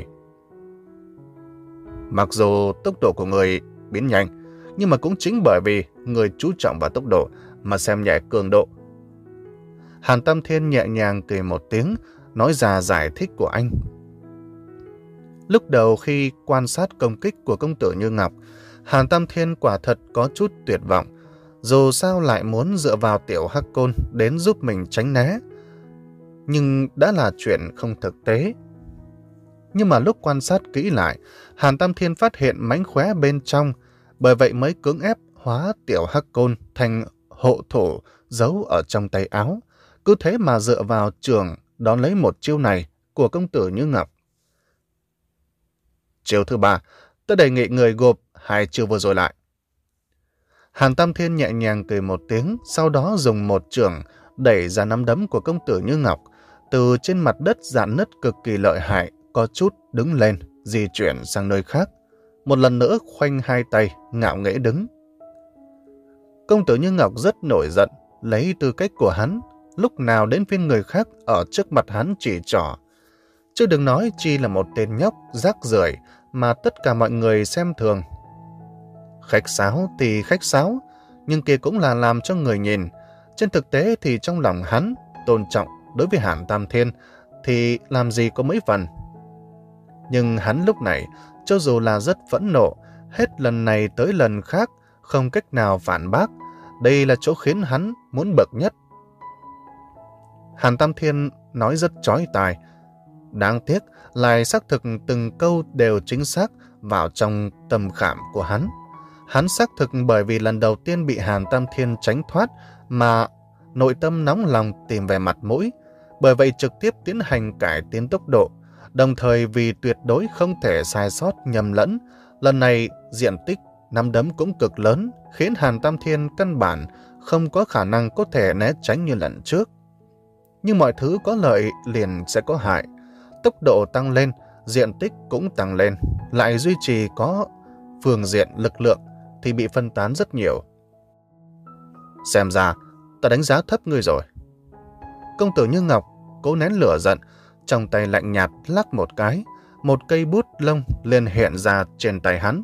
Mặc dù tốc độ của người biến nhanh, nhưng mà cũng chính bởi vì người chú trọng vào tốc độ mà xem nhẹ cường độ. Hàn Tam Thiên nhẹ nhàng cười một tiếng, nói ra giải thích của anh. Lúc đầu khi quan sát công kích của công tử Như Ngọc, Hàn Tam Thiên quả thật có chút tuyệt vọng. Dù sao lại muốn dựa vào tiểu Hắc Côn đến giúp mình tránh né, nhưng đã là chuyện không thực tế. Nhưng mà lúc quan sát kỹ lại, Hàn Tam Thiên phát hiện mánh khóe bên trong, bởi vậy mới cưỡng ép hóa tiểu Hắc Côn thành hộ thủ giấu ở trong tay áo. Cứ thế mà dựa vào trường đón lấy một chiêu này của công tử Như Ngọc. Chiêu thứ ba, tôi đề nghị người gộp hai chiêu vừa rồi lại. Hàn Tam Thiên nhẹ nhàng cười một tiếng, sau đó dùng một chưởng đẩy ra nắm đấm của công tử Như Ngọc. Từ trên mặt đất rạn nứt cực kỳ lợi hại, có chút đứng lên, di chuyển sang nơi khác. Một lần nữa khoanh hai tay, ngạo nghễ đứng. Công tử Như Ngọc rất nổi giận, lấy tư cách của hắn, lúc nào đến phiên người khác ở trước mặt hắn chỉ trỏ. Chứ đừng nói chi là một tên nhóc rác rưởi mà tất cả mọi người xem thường. Khách sáo thì khách sáo, nhưng kia cũng là làm cho người nhìn. Trên thực tế thì trong lòng hắn, tôn trọng đối với Hàn Tam Thiên thì làm gì có mấy phần. Nhưng hắn lúc này, cho dù là rất phẫn nộ, hết lần này tới lần khác, không cách nào phản bác. Đây là chỗ khiến hắn muốn bực nhất. Hàn Tam Thiên nói rất chói tai. Đáng tiếc, lại xác thực từng câu đều chính xác vào trong tâm khảm của hắn. Hắn xác thực bởi vì lần đầu tiên bị Hàn Tam Thiên tránh thoát mà nội tâm nóng lòng tìm về mặt mũi, bởi vậy trực tiếp tiến hành cải tiến tốc độ, đồng thời vì tuyệt đối không thể sai sót nhầm lẫn. Lần này diện tích nắm đấm cũng cực lớn, khiến Hàn Tam Thiên căn bản không có khả năng có thể né tránh như lần trước. Nhưng mọi thứ có lợi liền sẽ có hại. Tốc độ tăng lên, diện tích cũng tăng lên, lại duy trì có phương diện lực lượng thì bị phân tán rất nhiều. Xem ra, ta đánh giá thấp ngươi rồi. Công tử Như Ngọc cố nén lửa giận, trong tay lạnh nhạt lắc một cái, một cây bút lông liền hiện ra trên tay hắn.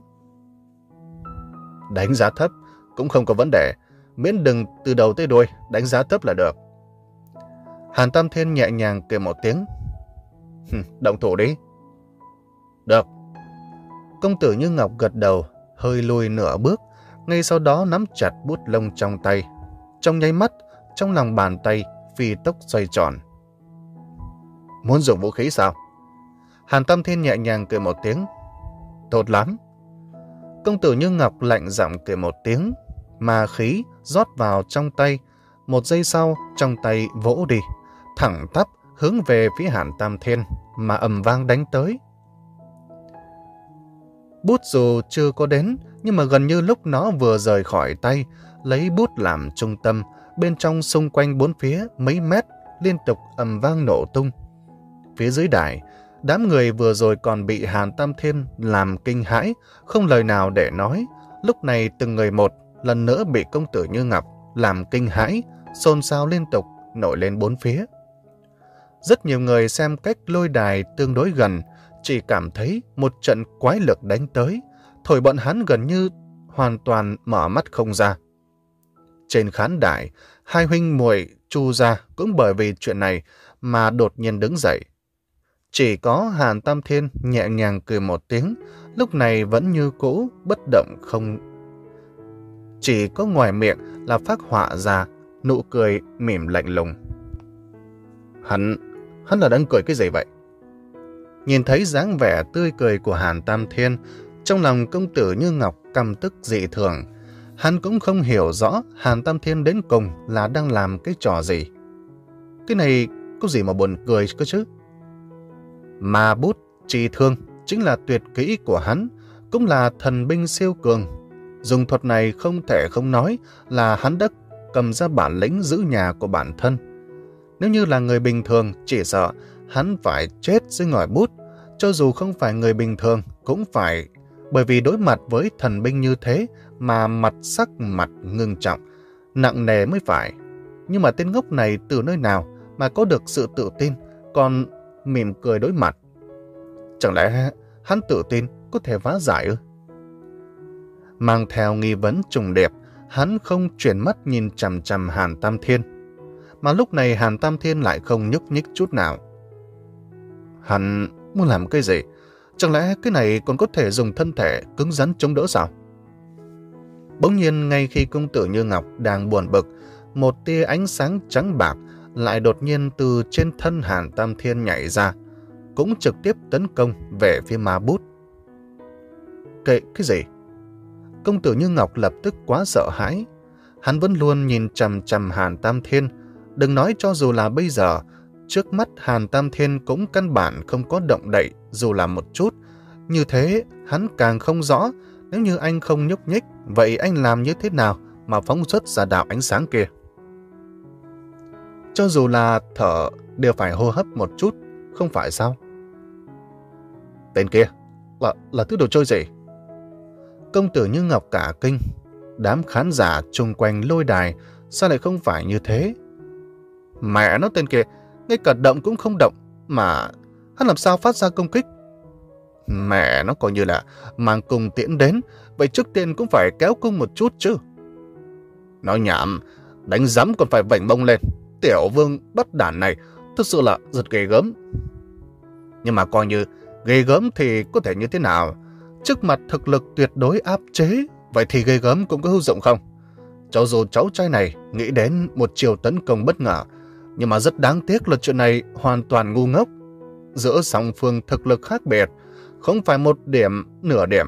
Đánh giá thấp cũng không có vấn đề, miễn đừng từ đầu tới đuôi đánh giá thấp là được. Hàn Tam Thiên nhẹ nhàng cười một tiếng. Động thủ đi. Được. Công tử Như Ngọc gật đầu, hơi lùi nửa bước, ngay sau đó nắm chặt bút lông trong tay. Trong nháy mắt, trong lòng bàn tay phi tốc xoay tròn. Muốn dùng vũ khí sao? Hàn Tam Thiên nhẹ nhàng cười một tiếng. Tốt lắm. Công tử Như Ngọc lạnh giọng cười một tiếng, mà khí rót vào trong tay. Một giây sau, trong tay vỗ đi, thẳng tắp hướng về phía Hàn Tam Thiên mà ầm vang đánh tới. Bút dù chưa có đến, nhưng mà gần như lúc nó vừa rời khỏi tay, lấy bút làm trung tâm, bên trong xung quanh bốn phía mấy mét liên tục ầm vang nổ tung. Phía dưới đài, đám người vừa rồi còn bị Hàn Tam Thiên làm kinh hãi, không lời nào để nói. Lúc này từng người một lần nữa bị công tử Như Ngọc làm kinh hãi, xôn xao liên tục nổi lên bốn phía. Rất nhiều người xem cách lôi đài tương đối gần, chỉ cảm thấy một trận quái lực đánh tới, thổi bọn hắn gần như hoàn toàn mở mắt không ra. Trên khán đài, hai huynh muội Chu gia cũng bởi vì chuyện này mà đột nhiên đứng dậy. Chỉ có Hàn Tam Thiên nhẹ nhàng cười một tiếng, lúc này vẫn như cũ, bất động không. Chỉ có ngoài miệng là phác họa ra nụ cười mỉm lạnh lùng. Hắn, hắn là đang cười cái gì vậy? Nhìn thấy dáng vẻ tươi cười của Hàn Tam Thiên, trong lòng công tử Như Ngọc căm tức dị thường. Hắn cũng không hiểu rõ Hàn Tam Thiên đến cùng là đang làm cái trò gì. Cái này có gì mà buồn cười cơ chứ? Ma bút trị thương chính là tuyệt kỹ của hắn, cũng là thần binh siêu cường. Dùng thuật này không thể không nói là hắn đã cầm ra bản lĩnh giữ nhà của bản thân. Nếu như là người bình thường, chỉ sợ hắn phải chết dưới ngòi bút. Cho dù không phải người bình thường, cũng phải, bởi vì đối mặt với thần binh như thế mà mặt sắc mặt ngưng trọng, nặng nề mới phải. Nhưng mà tên ngốc này từ nơi nào mà có được sự tự tin, còn mỉm cười đối mặt? Chẳng lẽ hắn tự tin có thể phá giải ư? Mang theo nghi vấn trùng điệp, hắn không chuyển mắt nhìn chằm chằm Hàn Tam Thiên. Mà lúc này Hàn Tam Thiên lại không nhúc nhích chút nào. Hắn muốn làm cái gì? Chẳng lẽ cái này còn có thể dùng thân thể cứng rắn chống đỡ sao? Bỗng nhiên ngay khi công tử Như Ngọc đang buồn bực, một tia ánh sáng trắng bạc lại đột nhiên từ trên thân Hàn Tam Thiên nhảy ra, cũng trực tiếp tấn công về phía ma bút. Cái, cái gì? Công tử Như Ngọc lập tức quá sợ hãi. Hắn vẫn luôn nhìn chằm chằm Hàn Tam Thiên. Đừng nói cho dù là bây giờ, trước mắt Hàn Tam Thiên cũng căn bản không có động đậy dù là một chút. Như thế, hắn càng không rõ, nếu như anh không nhúc nhích, vậy anh làm như thế nào mà phóng xuất ra đạo ánh sáng kia? Cho dù là thở đều phải hô hấp một chút, không phải sao? Tên kia, là, là thứ đồ chơi gì? Công tử Như Ngọc cả kinh. Đám khán giả chung quanh lôi đài sao lại không phải như thế? Mẹ nó, tên kia ngay cả động cũng không động, mà hắn làm sao phát ra công kích? Mẹ nó coi như là mang cung tiễn đến, vậy trước tiên cũng phải kéo cung một chút chứ. Nói nhảm, đánh rắm còn phải vảnh bông lên. Tiểu vương bất đản này thực sự là rất ghê gớm. Nhưng mà coi như ghê gớm thì có thể như thế nào? Trước mặt thực lực tuyệt đối áp chế, vậy thì ghê gớm cũng có hữu dụng không? Cho dù cháu trai này nghĩ đến một chiều tấn công bất ngờ, nhưng mà rất đáng tiếc là chuyện này hoàn toàn ngu ngốc. Giữa song phương thực lực khác biệt, không phải một điểm, nửa điểm.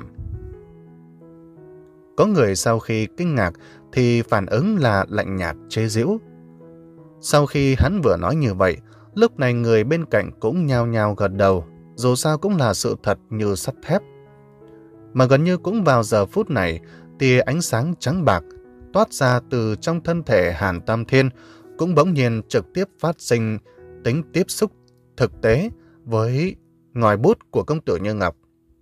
Có người sau khi kinh ngạc thì phản ứng là lạnh nhạt chế giễu. Sau khi hắn vừa nói như vậy, lúc này người bên cạnh cũng nhao nhao gật đầu, dù sao cũng là sự thật như sắt thép. Mà gần như cũng vào giờ phút này, tia ánh sáng trắng bạc toát ra từ trong thân thể Hàn Tam Thiên cũng bỗng nhiên trực tiếp phát sinh tính tiếp xúc thực tế với ngòi bút của công tử Như Ngọc.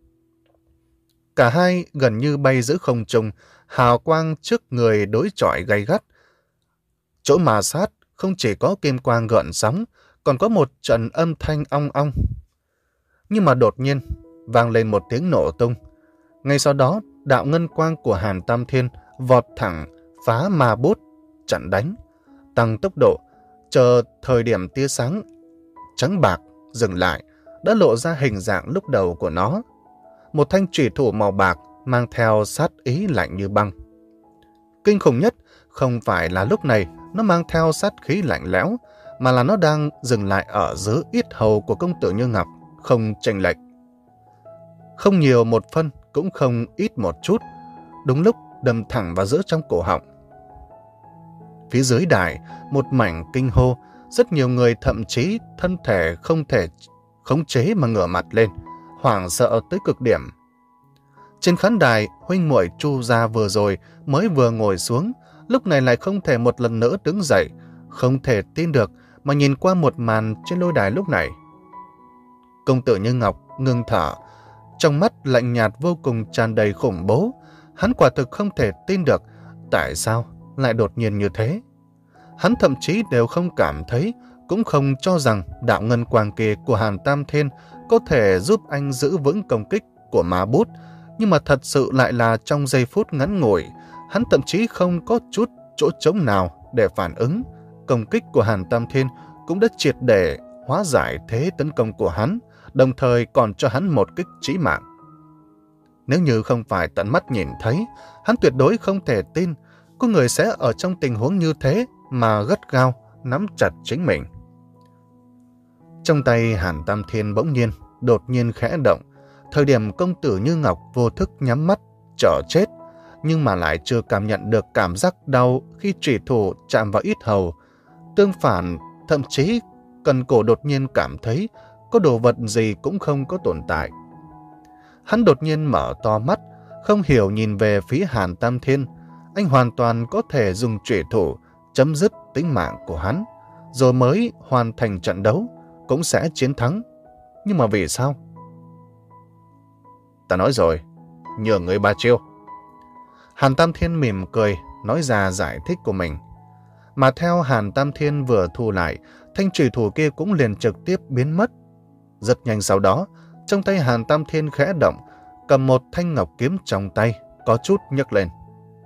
Cả hai gần như bay giữa không trung, hào quang trước người đối chọi gay gắt. Chỗ mà sát không chỉ có kim quang gợn sóng, còn có một trận âm thanh ong ong. Nhưng mà đột nhiên vang lên một tiếng nổ tung. Ngay sau đó, đạo ngân quang của Hàn Tam Thiên vọt thẳng phá ma bút, chặn đánh, tăng tốc độ, chờ thời điểm tia sáng trắng bạc dừng lại, đã lộ ra hình dạng lúc đầu của nó. Một thanh chủy thủ màu bạc mang theo sát ý lạnh như băng. Kinh khủng nhất không phải là lúc này nó mang theo sát khí lạnh lẽo, mà là nó đang dừng lại ở giữa yết hầu của công tử Như Ngọc, không chênh lệch. Không nhiều một phân, cũng không ít một chút, đúng lúc đâm thẳng vào giữa trong cổ họng. Phía dưới đài, một mảnh kinh hô, rất nhiều người thậm chí thân thể không thể khống chế mà ngửa mặt lên, hoảng sợ tới cực điểm. Trên khán đài, huynh muội Chu gia vừa rồi mới vừa ngồi xuống, lúc này lại không thể một lần nữa đứng dậy, không thể tin được mà nhìn qua một màn trên lôi đài lúc này. Công tử Như Ngọc ngưng thở, trong mắt lạnh nhạt vô cùng tràn đầy khủng bố. Hắn quả thực không thể tin được tại sao lại đột nhiên như thế. Hắn thậm chí đều không cảm thấy, cũng không cho rằng đạo ngân quang kia của Hàn Tam Thiên có thể giúp anh giữ vững công kích của ma bút, nhưng mà thật sự lại là trong giây phút ngắn ngủi, hắn thậm chí không có chút chỗ trống nào để phản ứng. Công kích của Hàn Tam Thiên cũng đã triệt để hóa giải thế tấn công của hắn, đồng thời còn cho hắn một kích chí mạng. Nếu như không phải tận mắt nhìn thấy, hắn tuyệt đối không thể tin có người sẽ ở trong tình huống như thế mà gắt gao nắm chặt chính mình. Trong tay Hàn Tam Thiên bỗng nhiên đột nhiên khẽ động, thời điểm công tử Như Ngọc vô thức nhắm mắt, chờ chết, nhưng mà lại chưa cảm nhận được cảm giác đau khi chủy thủ chạm vào yết hầu. Tương phản, thậm chí cần cổ đột nhiên cảm thấy có đồ vật gì cũng không có tồn tại. Hắn đột nhiên mở to mắt, không hiểu nhìn về phía Hàn Tam Thiên. Anh hoàn toàn có thể dùng chủy thủ chấm dứt tính mạng của hắn, rồi mới hoàn thành trận đấu, cũng sẽ chiến thắng. Nhưng mà vì sao? Ta nói rồi, nhường người ba chiêu. Hàn Tam Thiên mỉm cười, nói ra giải thích của mình. Mà theo Hàn Tam Thiên vừa thu lại, thanh chủy thủ kia cũng liền trực tiếp biến mất. Rất nhanh sau đó, trong tay Hàn Tam Thiên khẽ động, cầm một thanh ngọc kiếm trong tay, có chút nhấc lên.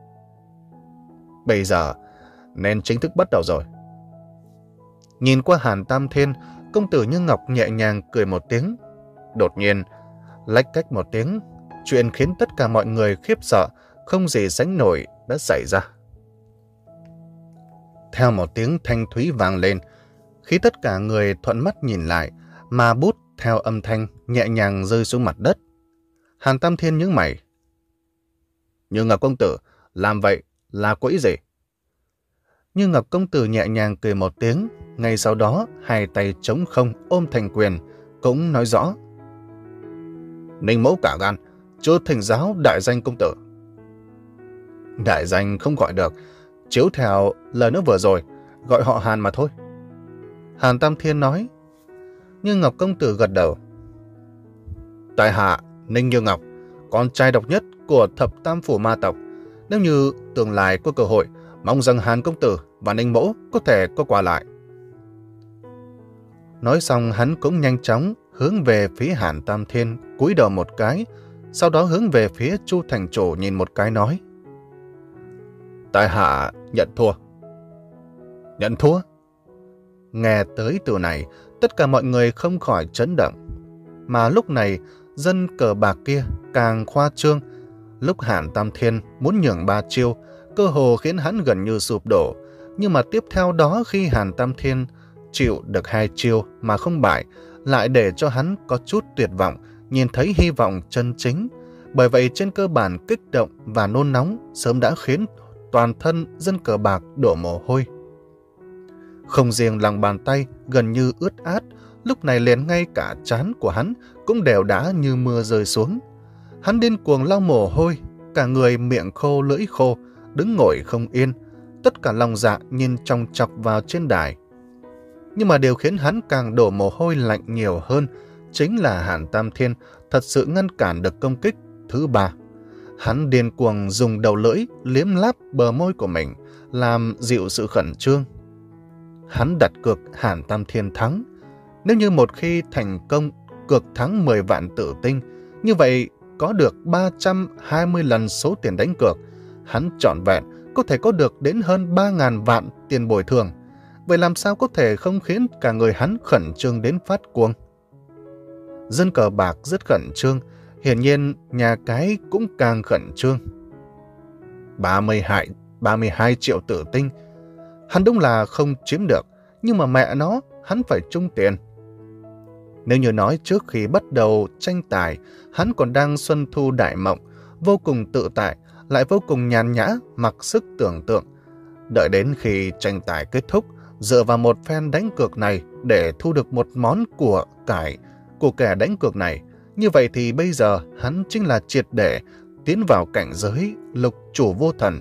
Bây giờ, nên chính thức bắt đầu rồi. Nhìn qua Hàn Tam Thiên, công tử Như Ngọc nhẹ nhàng cười một tiếng. Đột nhiên, lách cách một tiếng, chuyện khiến tất cả mọi người khiếp sợ, không gì sánh nổi đã xảy ra. Theo một tiếng thanh thúy vang lên, khi tất cả người thuận mắt nhìn lại, mà bút theo âm thanh nhẹ nhàng rơi xuống mặt đất. Hàn Tam Thiên nhướng mày. Như Ngọc công tử, làm vậy là có ý gì? Như Ngọc công tử nhẹ nhàng cười một tiếng, ngay sau đó hai tay trống không ôm thành quyền, cũng nói rõ. Ninh mẫu cả gan, chưa thỉnh giáo đại danh công tử. Đại danh không gọi được, chiếu theo lời nói vừa rồi, gọi họ Hàn mà thôi. Hàn Tam Thiên nói. Như Ngọc công tử gật đầu. Tại hạ Ninh Như Ngọc, con trai độc nhất của thập tam phủ ma tộc. Nếu như tương lai có cơ hội, mong rằng Hàn công tử và Ninh mẫu có thể có qua lại. Nói xong hắn cũng nhanh chóng hướng về phía Hàn Tam Thiên, cúi đầu một cái, sau đó hướng về phía Chu thành chủ nhìn một cái nói. Tại hạ nhận thua. Nhận thua? Nghe tới từ này, tất cả mọi người không khỏi chấn động. Mà lúc này, dân cờ bạc kia càng khoa trương. Lúc Hàn Tam Thiên muốn nhường ba chiêu, cơ hồ khiến hắn gần như sụp đổ. Nhưng mà tiếp theo đó khi Hàn Tam Thiên chịu được hai chiêu mà không bại, lại để cho hắn có chút tuyệt vọng, nhìn thấy hy vọng chân chính. Bởi vậy trên cơ bản kích động và nôn nóng sớm đã khiến toàn thân dân cờ bạc đổ mồ hôi. Không riêng lòng bàn tay gần như ướt át, lúc này liền ngay cả trán của hắn cũng đều đã như mưa rơi xuống. Hắn điên cuồng lau mồ hôi, cả người miệng khô lưỡi khô, đứng ngồi không yên, tất cả lòng dạ nhìn chòng chọc vào trên đài. Nhưng mà điều khiến hắn càng đổ mồ hôi lạnh nhiều hơn chính là Hàn Tam Thiên thật sự ngăn cản được công kích thứ ba. Hắn điên cuồng dùng đầu lưỡi liếm láp bờ môi của mình, làm dịu sự khẩn trương. Hắn đặt cược Hàn Tam Thiên thắng. Nếu như một khi thành công cược thắng mười vạn tử tinh, như vậy có được ba trăm hai mươi lần số tiền đánh cược, hắn trọn vẹn có thể có được đến hơn ba nghìn vạn tiền bồi thường. Vậy làm sao có thể không khiến cả người hắn khẩn trương đến phát cuồng? Dân cờ bạc rất khẩn trương, hiển nhiên nhà cái cũng càng khẩn trương. ba mươi hai, ba mươi hai triệu tử tinh, hắn đúng là không chiếm được, nhưng mà mẹ nó, hắn phải chung tiền. Nếu như nói trước khi bắt đầu tranh tài, hắn còn đang xuân thu đại mộng, vô cùng tự tại, lại vô cùng nhàn nhã, mặc sức tưởng tượng. Đợi đến khi tranh tài kết thúc, dựa vào một phen đánh cược này để thu được một món của cải của kẻ đánh cược này, như vậy thì bây giờ hắn chính là triệt để tiến vào cảnh giới lục chủ vô thần.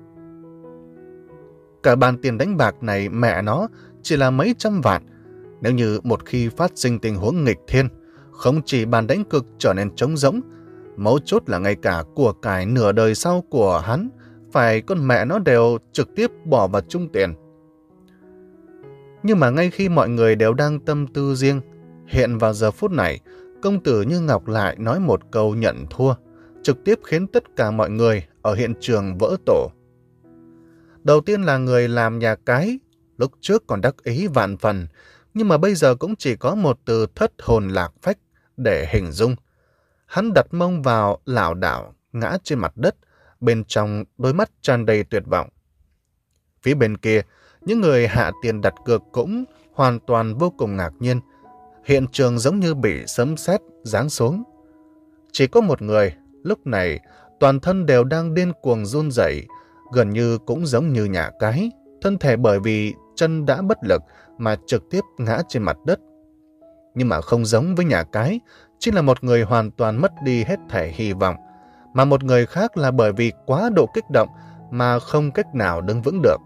Cả bàn tiền đánh bạc này mẹ nó chỉ là mấy trăm vạn. Nếu như một khi phát sinh tình huống nghịch thiên, không chỉ bàn đánh cược trở nên trống rỗng, mấu chốt là ngay cả của cải nửa đời sau của hắn, phải con mẹ nó đều trực tiếp bỏ vào chung tiền. Nhưng mà ngay khi mọi người đều đang tâm tư riêng, hiện vào giờ phút này, công tử Như Ngọc lại nói một câu nhận thua, trực tiếp khiến tất cả mọi người ở hiện trường vỡ tổ. Đầu tiên là người làm nhà cái, lúc trước còn đắc ý vạn phần, nhưng mà bây giờ cũng chỉ có một từ thất hồn lạc phách để hình dung. Hắn đặt mông vào lảo đảo, ngã trên mặt đất, bên trong đôi mắt tràn đầy tuyệt vọng. Phía bên kia, những người hạ tiền đặt cược cũng hoàn toàn vô cùng ngạc nhiên. hiện trường giống như bị sấm sét giáng xuống. Chỉ có một người, lúc này toàn thân đều đang điên cuồng run rẩy, gần như cũng giống như nhà cái, thân thể bởi vì chân đã bất lực mà trực tiếp ngã trên mặt đất. Nhưng mà không giống với nhà cái, chính là một người hoàn toàn mất đi hết thể hy vọng, mà một người khác là bởi vì quá độ kích động mà không cách nào đứng vững được.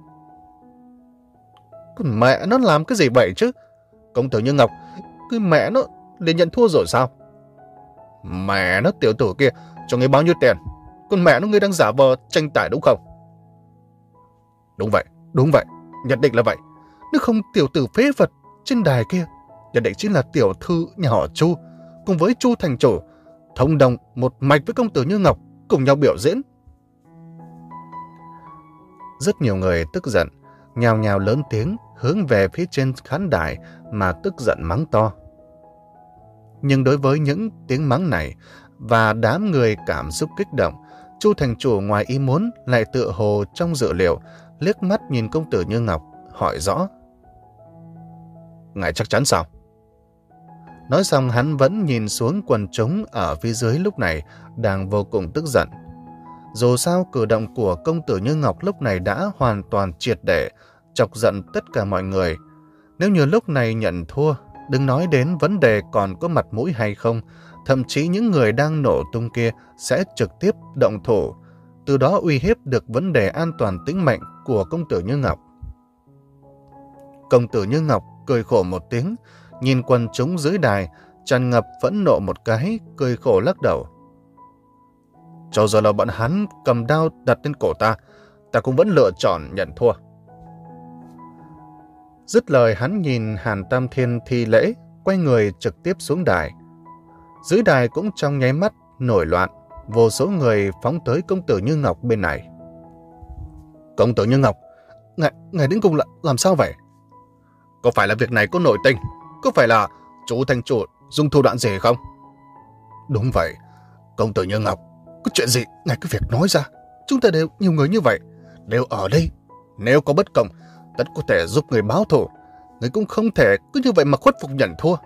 Con mẹ nó làm cái gì vậy chứ? Công tử Như Ngọc, cái mẹ nó liền nhận thua rồi sao? Mẹ nó, tiểu tử kia cho ngươi bao nhiêu tiền? Con mẹ nó, ngươi đang giả vờ tranh tài đúng không? Đúng vậy, đúng vậy, nhất định là vậy. Nếu không tiểu tử phế vật trên đài kia, nhất định chính là tiểu thư nhà họ Chu cùng với Chu thành chủ thông đồng một mạch với công tử Như Ngọc cùng nhau biểu diễn. Rất nhiều người tức giận, nhào nhào lớn tiếng hướng về phía trên khán đài mà tức giận mắng to. Nhưng đối với những tiếng mắng này và đám người cảm xúc kích động, Chu thành chủ ngoài ý muốn lại tựa hồ trong dự liệu, liếc mắt nhìn công tử Như Ngọc, hỏi rõ. Ngài chắc chắn sao? Nói xong hắn vẫn nhìn xuống quần chúng ở phía dưới lúc này đang vô cùng tức giận. Dù sao cử động của công tử Như Ngọc lúc này đã hoàn toàn triệt để chọc giận tất cả mọi người. Nếu như lúc này nhận thua, đừng nói đến vấn đề còn có mặt mũi hay không, thậm chí những người đang nổ tung kia sẽ trực tiếp động thủ, từ đó uy hiếp được vấn đề an toàn tính mệnh của công tử Như Ngọc. Công tử Như Ngọc cười khổ một tiếng, nhìn quần chúng dưới đài, tràn ngập phẫn nộ một cái, cười khổ lắc đầu. Cho dù là bọn hắn cầm đao đặt lên cổ ta, ta cũng vẫn lựa chọn nhận thua. Dứt lời hắn nhìn Hàn Tam Thiên thi lễ, quay người trực tiếp xuống đài. Dưới đài cũng trong nháy mắt nổi loạn, vô số người phóng tới công tử Như Ngọc bên này. Công tử Như Ngọc, ngài, ngài đến cùng là làm sao vậy? Có phải là việc này có nội tình? Có phải là chú thành chủ dùng thủ đoạn gì không? Đúng vậy, công tử Như Ngọc, có chuyện gì ngài cứ việc nói ra. Chúng ta đều nhiều người như vậy, đều ở đây. Nếu có bất công, tất có thể giúp người báo thù. Người cũng không thể cứ như vậy mà khuất phục nhận thua.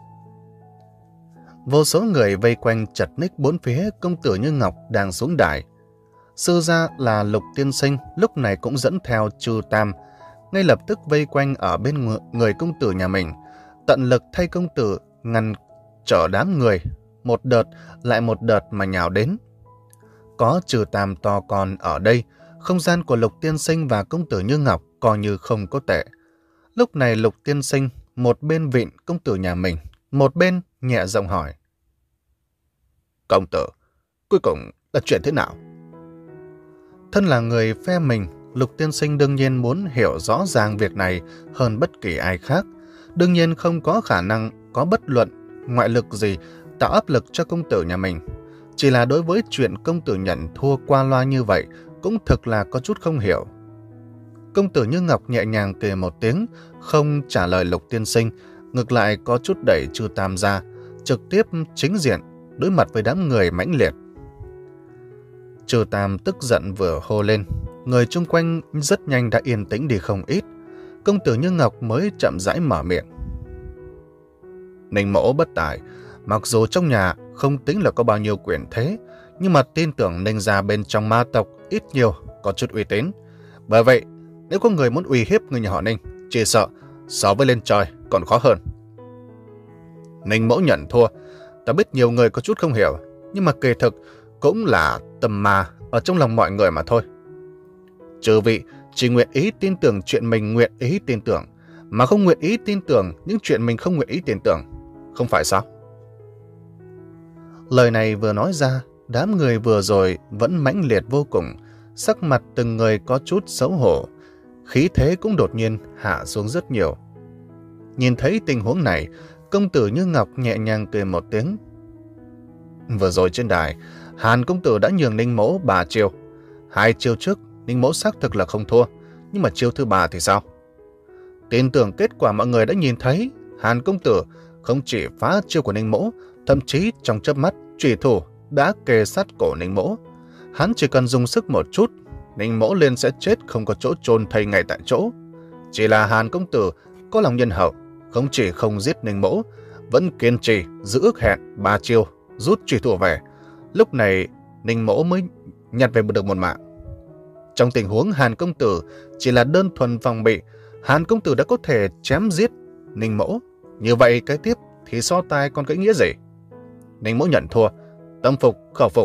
Vô số người vây quanh chật ních bốn phía công tử Như Ngọc đang xuống đài. Sư gia là Lục tiên sinh lúc này cũng dẫn theo Trư Tam, ngay lập tức vây quanh ở bên người công tử nhà mình, tận lực thay công tử ngăn trở đám người, một đợt lại một đợt mà nhào đến. Có Trừ Tam to con ở đây, không gian của Lục tiên sinh và công tử Như Ngọc coi như không có tệ. Lúc này Lục tiên sinh một bên vịn công tử nhà mình, một bên nhẹ giọng hỏi. Công tử, cuối cùng là chuyện thế nào? Thân là người phe mình, Lục tiên sinh đương nhiên muốn hiểu rõ ràng việc này hơn bất kỳ ai khác. Đương nhiên không có khả năng có bất luận ngoại lực gì tạo áp lực cho công tử nhà mình. Chỉ là đối với chuyện công tử nhận thua qua loa như vậy cũng thực là có chút không hiểu. Công tử Như Ngọc nhẹ nhàng cười một tiếng, không trả lời Lục tiên sinh, ngược lại có chút đẩy Trư Tam ra, trực tiếp chính diện đối mặt với đám người mãnh liệt. Trư Tam tức giận vừa hô lên, người chung quanh rất nhanh đã yên tĩnh đi không ít. Công tử Như Ngọc mới chậm rãi mở miệng. Ninh mỗ bất tài, mặc dù trong nhà không tính là có bao nhiêu quyền thế, nhưng mà tin tưởng Ninh gia bên trong ma tộc ít nhiều có chút uy tín. Bởi vậy, nếu có người muốn uy hiếp người nhà họ Ninh, chỉ sợ so với lên trời còn khó hơn. Ninh mỗ nhận thua, ta biết nhiều người có chút không hiểu, nhưng mà kỳ thực cũng là tầm ma ở trong lòng mọi người mà thôi. Trừ vị chỉ nguyện ý tin tưởng chuyện mình nguyện ý tin tưởng, mà không nguyện ý tin tưởng những chuyện mình không nguyện ý tin tưởng, không phải sao? Lời này vừa nói ra, đám người vừa rồi vẫn mãnh liệt vô cùng, sắc mặt từng người có chút xấu hổ, khí thế cũng đột nhiên hạ xuống rất nhiều. Nhìn thấy tình huống này, công tử Như Ngọc nhẹ nhàng cười một tiếng. Vừa rồi trên đài, Hàn công tử đã nhường Ninh mỗ ba chiêu. Hai chiêu trước, Ninh mỗ xác thực là không thua, nhưng mà chiêu thứ ba thì sao? Tin tưởng kết quả mọi người đã nhìn thấy, Hàn công tử không chỉ phá chiêu của Ninh mỗ, thậm chí trong chớp mắt chủy thủ đã kề sát cổ Ninh mỗ. Hắn chỉ cần dùng sức một chút, Ninh mỗ liền sẽ chết không có chỗ chôn thây ngay tại chỗ. Chỉ là Hàn công tử có lòng nhân hậu, không chỉ không giết Ninh mỗ, vẫn kiên trì giữ ước hẹn ba chiêu rút truy thủ về. Lúc này Ninh Mỗ mới nhặt về được một mạng. Trong tình huống Hàn công tử chỉ là đơn thuần phòng bị, Hàn công tử đã có thể chém giết Ninh Mỗ. Như vậy cái tiếp thì so tài còn cái nghĩa gì? Ninh Mỗ nhận thua, tâm phục khẩu phục.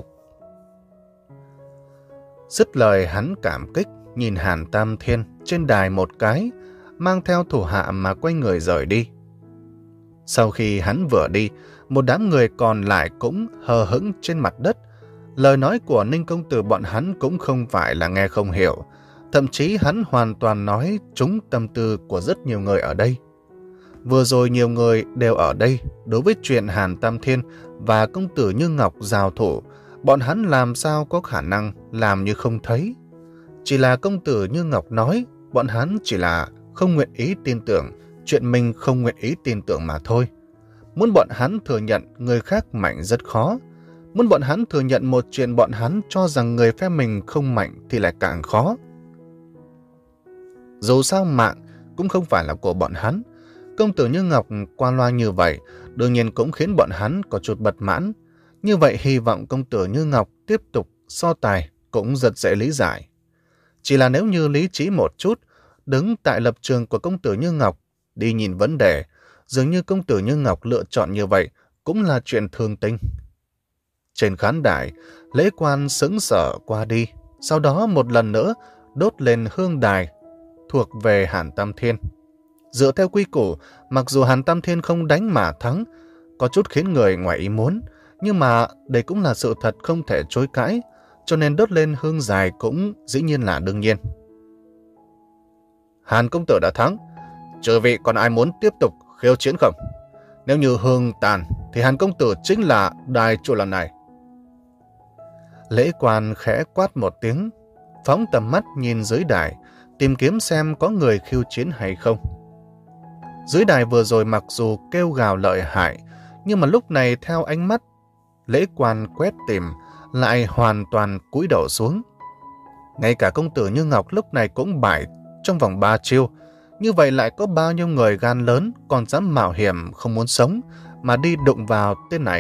Dứt lời hắn cảm kích nhìn Hàn Tam Thiên trên đài một cái, mang theo thủ hạ mà quay người rời đi. Sau khi hắn vừa đi, một đám người còn lại cũng hờ hững trên mặt đất. Lời nói của Ninh công tử bọn hắn cũng không phải là nghe không hiểu, thậm chí hắn hoàn toàn nói trúng tâm tư của rất nhiều người ở đây. Vừa rồi nhiều người đều ở đây đối với chuyện Hàn Tam Thiên và công tử Như Ngọc giao thủ, bọn hắn làm sao có khả năng làm như không thấy. Chỉ là công tử Như Ngọc nói, bọn hắn chỉ là không nguyện ý tin tưởng chuyện mình không nguyện ý tin tưởng mà thôi. Muốn bọn hắn thừa nhận người khác mạnh rất khó. Muốn bọn hắn thừa nhận một chuyện bọn hắn cho rằng người phe mình không mạnh thì lại càng khó. Dù sao mạng cũng không phải là của bọn hắn. Công tử Như Ngọc qua loa như vậy, đương nhiên cũng khiến bọn hắn có chút bất mãn. Như vậy hy vọng công tử Như Ngọc tiếp tục so tài cũng rất dễ lý giải. Chỉ là nếu như lý trí một chút, đứng tại lập trường của công tử Như Ngọc, đi nhìn vấn đề, dường như công tử Như Ngọc lựa chọn như vậy cũng là chuyện thường tình. Trên khán đài, lễ quan sững sờ qua đi, sau đó một lần nữa đốt lên hương đài thuộc về Hàn Tam Thiên. Dựa theo quy củ, mặc dù Hàn Tam Thiên không đánh mà thắng, có chút khiến người ngoài ý muốn, nhưng mà đây cũng là sự thật không thể chối cãi, cho nên đốt lên hương dài cũng dĩ nhiên là đương nhiên. Hàn công tử đã thắng, trừ vị còn ai muốn tiếp tục khiêu chiến không? Nếu như hương tàn, thì Hàn công tử chính là đài chủ lần này. Lễ quan khẽ quát một tiếng, phóng tầm mắt nhìn dưới đài, tìm kiếm xem có người khiêu chiến hay không. Dưới đài vừa rồi mặc dù kêu gào lợi hại, nhưng mà lúc này theo ánh mắt lễ quan quét tìm, lại hoàn toàn cúi đầu xuống. Ngay cả công tử Như Ngọc lúc này cũng bại trong vòng ba chiêu. Như vậy lại có bao nhiêu người gan lớn còn dám mạo hiểm không muốn sống mà đi đụng vào tên này.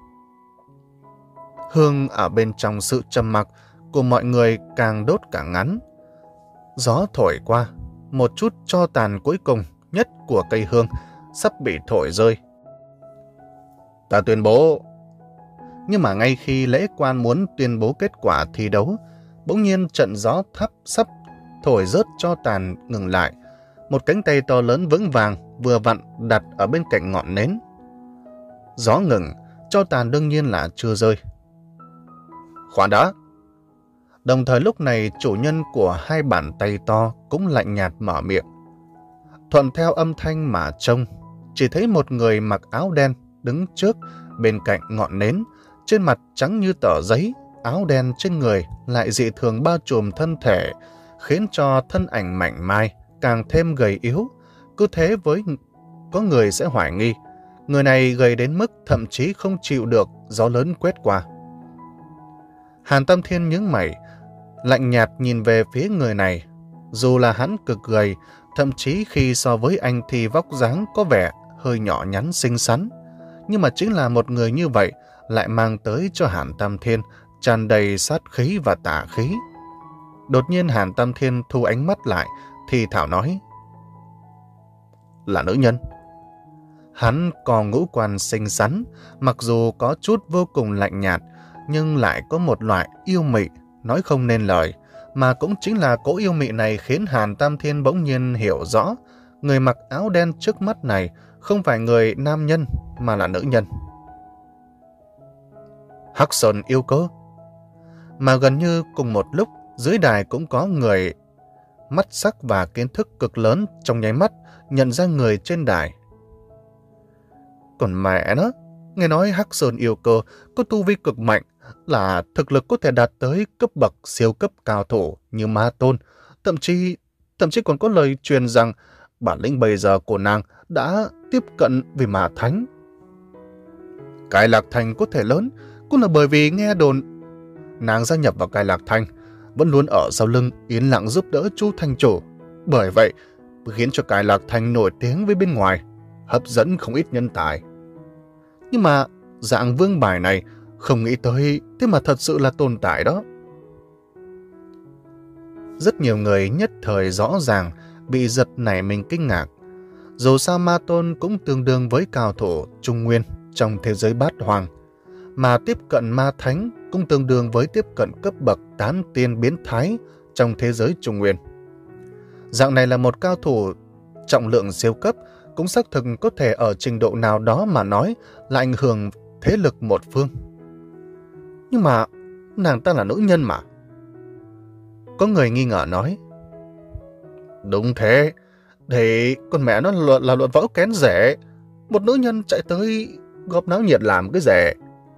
Hương ở bên trong sự trầm mặc của mọi người càng đốt càng ngắn. Gió thổi qua, một chút tro tàn cuối cùng nhất của cây hương sắp bị thổi rơi. Ta tuyên bố. Nhưng mà ngay khi lễ quan muốn tuyên bố kết quả thi đấu, bỗng nhiên trận gió thấp sắp thổi rớt tro tàn ngừng lại. Một cánh tay to lớn vững vàng vừa vặn đặt ở bên cạnh ngọn nến. Gió ngừng, tro tàn đương nhiên là chưa rơi. Khoan đã. Đồng thời lúc này chủ nhân của hai bàn tay to cũng lạnh nhạt mở miệng. Thuận theo âm thanh mà trông, chỉ thấy một người mặc áo đen đứng trước bên cạnh ngọn nến, trên mặt trắng như tờ giấy, áo đen trên người lại dị thường bao trùm thân thể, khiến cho thân ảnh mảnh mai càng thêm gầy yếu. Cứ thế với có người sẽ hoài nghi, người này gầy đến mức thậm chí không chịu được gió lớn quét qua. Hàn Tam Thiên nhướng mày, lạnh nhạt nhìn về phía người này. Dù là hắn cực gầy, thậm chí khi so với anh thì vóc dáng có vẻ hơi nhỏ nhắn xinh xắn, nhưng mà chính là một người như vậy lại mang tới cho Hàn Tam Thiên tràn đầy sát khí và tà khí. Đột nhiên Hàn Tam Thiên thu ánh mắt lại, thì thảo nói: là nữ nhân. Hắn có ngũ quan xinh xắn, mặc dù có chút vô cùng lạnh nhạt, nhưng lại có một loại yêu mị nói không nên lời, mà cũng chính là cỗ yêu mị này khiến Hàn Tam Thiên bỗng nhiên hiểu rõ người mặc áo đen trước mắt này không phải người nam nhân mà là nữ nhân. Hắc Sơn yêu cơ. Mà gần như cùng một lúc, dưới đài cũng có người mắt sắc và kiến thức cực lớn trong nháy mắt nhận ra người trên đài. Còn mẹ nó, nghe nói Hắc Sơn yêu cơ có tu vi cực mạnh, là thực lực có thể đạt tới cấp bậc siêu cấp cao thủ như Ma Tôn, thậm chí thậm chí còn có lời truyền rằng bản lĩnh bây giờ của nàng đã tiếp cận với Ma Thánh. Cai Lạc Thành có thể lớn cũng là bởi vì nghe đồn nàng gia nhập vào Cai Lạc Thành vẫn luôn ở sau lưng yên lặng giúp đỡ Chu thành chủ, bởi vậy khiến cho Cai Lạc Thành nổi tiếng với bên ngoài, hấp dẫn không ít nhân tài. Nhưng mà dạng vương bài này không nghĩ tới, thế mà thật sự là tồn tại đó. Rất nhiều người nhất thời rõ ràng bị giật nảy mình kinh ngạc. Dù sao Ma Tôn cũng tương đương với cao thủ Trung Nguyên trong thế giới bát hoàng, mà tiếp cận Ma Thánh cũng tương đương với tiếp cận cấp bậc tán tiên biến thái trong thế giới Trung Nguyên. Dạng này là một cao thủ trọng lượng siêu cấp, cũng xác thực có thể ở trình độ nào đó mà nói là ảnh hưởng thế lực một phương. Nhưng mà nàng ta là nữ nhân mà. Có người nghi ngờ nói. Đúng thế, thì con mẹ nó là, là luận võ kén rẻ. Một nữ nhân chạy tới góp náo nhiệt làm cái rẻ.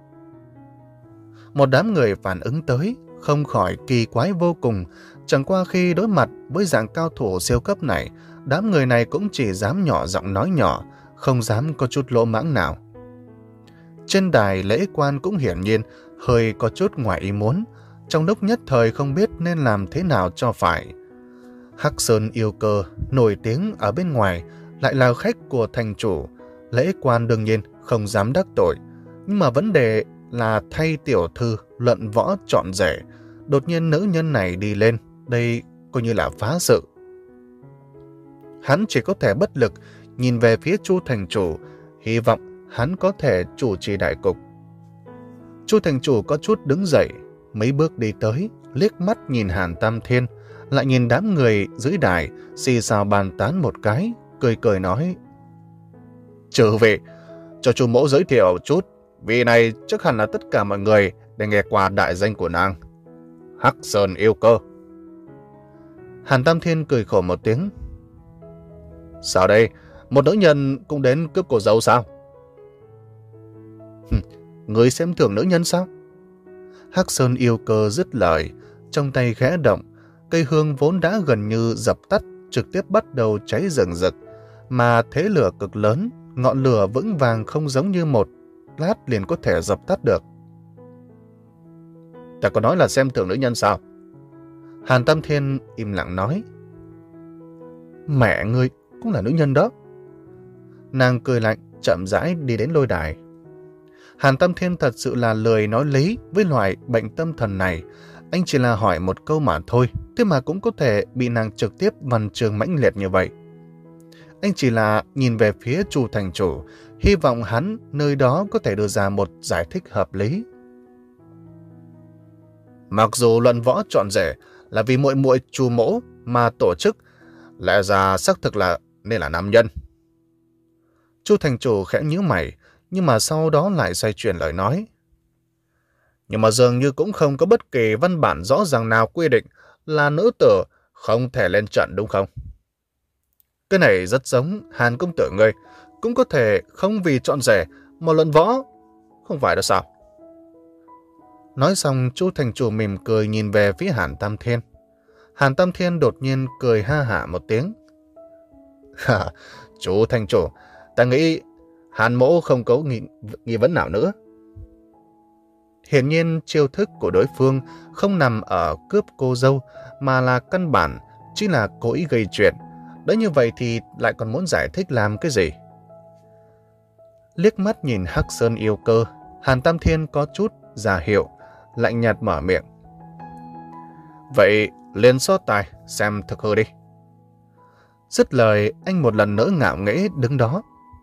Một đám người phản ứng tới, không khỏi kỳ quái vô cùng. Chẳng qua khi đối mặt với dạng cao thủ siêu cấp này, đám người này cũng chỉ dám nhỏ giọng nói nhỏ, không dám có chút lỗ mãng nào. Trên đài lễ quan cũng hiển nhiên hơi có chút ngoài ý muốn, trong lúc nhất thời không biết nên làm thế nào cho phải. Hắc Sơn Yêu Cơ nổi tiếng ở bên ngoài, lại là khách của thành chủ, lễ quan đương nhiên không dám đắc tội. Nhưng mà vấn đề là thay tiểu thư luận võ trọn rể, đột nhiên nữ nhân này đi lên, đây coi như là phá sự. Hắn chỉ có thể bất lực nhìn về phía Chu thành chủ, hy vọng hắn có thể chủ trì đại cục. Chu thành chủ có chút đứng dậy, mấy bước đi tới, liếc mắt nhìn Hàn Tam Thiên, lại nhìn đám người dưới đài, xì xào bàn tán một cái, cười cười nói. Chư vị, cho chú mẫu giới thiệu chút, vị này chắc hẳn là tất cả mọi người để nghe qua đại danh của nàng. Hắc Sơn Yêu Cơ. Hàn Tam Thiên cười khổ một tiếng. Sao đây, một nữ nhân cũng đến cướp cô dâu sao? Ngươi xem thường nữ nhân sao? Hắc Sơn Yêu Cơ dứt lời, trong tay khẽ động, cây hương vốn đã gần như dập tắt, trực tiếp bắt đầu cháy rừng rực, mà thế lửa cực lớn, ngọn lửa vững vàng không giống như một lát liền có thể dập tắt được. Ta có nói là xem thường nữ nhân sao? Hàn Tam Thiên im lặng nói. Mẹ ngươi cũng là nữ nhân đó. Nàng cười lạnh, chậm rãi đi đến lôi đài. Hàn Tam Thiên thật sự là lười nói lý với loại bệnh tâm thần này. Anh chỉ là hỏi một câu mà thôi, thế mà cũng có thể bị nàng trực tiếp văn trường mãnh liệt như vậy. Anh chỉ là nhìn về phía Chu thành chủ, hy vọng hắn nơi đó có thể đưa ra một giải thích hợp lý. Mặc dù luận võ trọn rể là vì muội muội Chu mỗ mà tổ chức, lẽ ra xác thực là nên là nam nhân. Chu thành chủ khẽ nhíu mày, nhưng mà sau đó lại xoay chuyển lời nói. Nhưng mà dường như cũng không có bất kỳ văn bản rõ ràng nào quy định là nữ tử không thể lên trận đúng không? Cái này rất giống Hàn công tử ngươi, cũng có thể không vì chọn rể mà luận võ, không phải đó sao? Nói xong, Chu thành chủ mỉm cười nhìn về phía Hàn Tam Thiên. Hàn Tam Thiên đột nhiên cười ha hả một tiếng. Ha, Chu thành chủ, ta nghĩ Hàn mỗ không có nghi, nghi vấn nào nữa. Hiển nhiên chiêu thức của đối phương không nằm ở cướp cô dâu, mà là căn bản chỉ là cố ý gây chuyện. Đã như vậy thì lại còn muốn giải thích làm cái gì? Liếc mắt nhìn Hắc Sơn Yêu Cơ, Hàn Tam Thiên có chút giả hiệu, lạnh nhạt mở miệng. Vậy liền so tài xem thực hư đi. Dứt lời, anh một lần nữa ngạo nghễ đứng đó.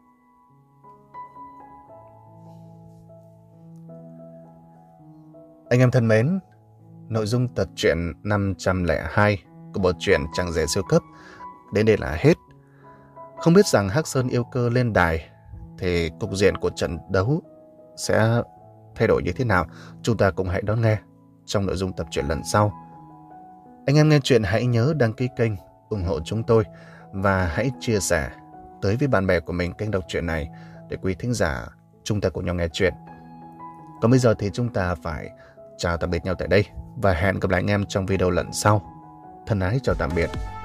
Anh em thân mến, nội dung tập truyện năm trăm lẻ hai của bộ truyện Chàng rể siêu cấp đến đây là hết. Không biết rằng Hắc Sơn Yêu Cơ lên đài thì cục diện của trận đấu sẽ thay đổi như thế nào, chúng ta cùng hãy đón nghe trong nội dung tập truyện lần sau. Anh em nghe chuyện hãy nhớ đăng ký kênh, ủng hộ chúng tôi và hãy chia sẻ tới với bạn bè của mình kênh đọc truyện này để quý thính giả chúng ta cùng nhau nghe chuyện. Còn bây giờ thì chúng ta phải chào tạm biệt nhau tại đây và hẹn gặp lại anh em trong video lần sau. Thân ái chào tạm biệt.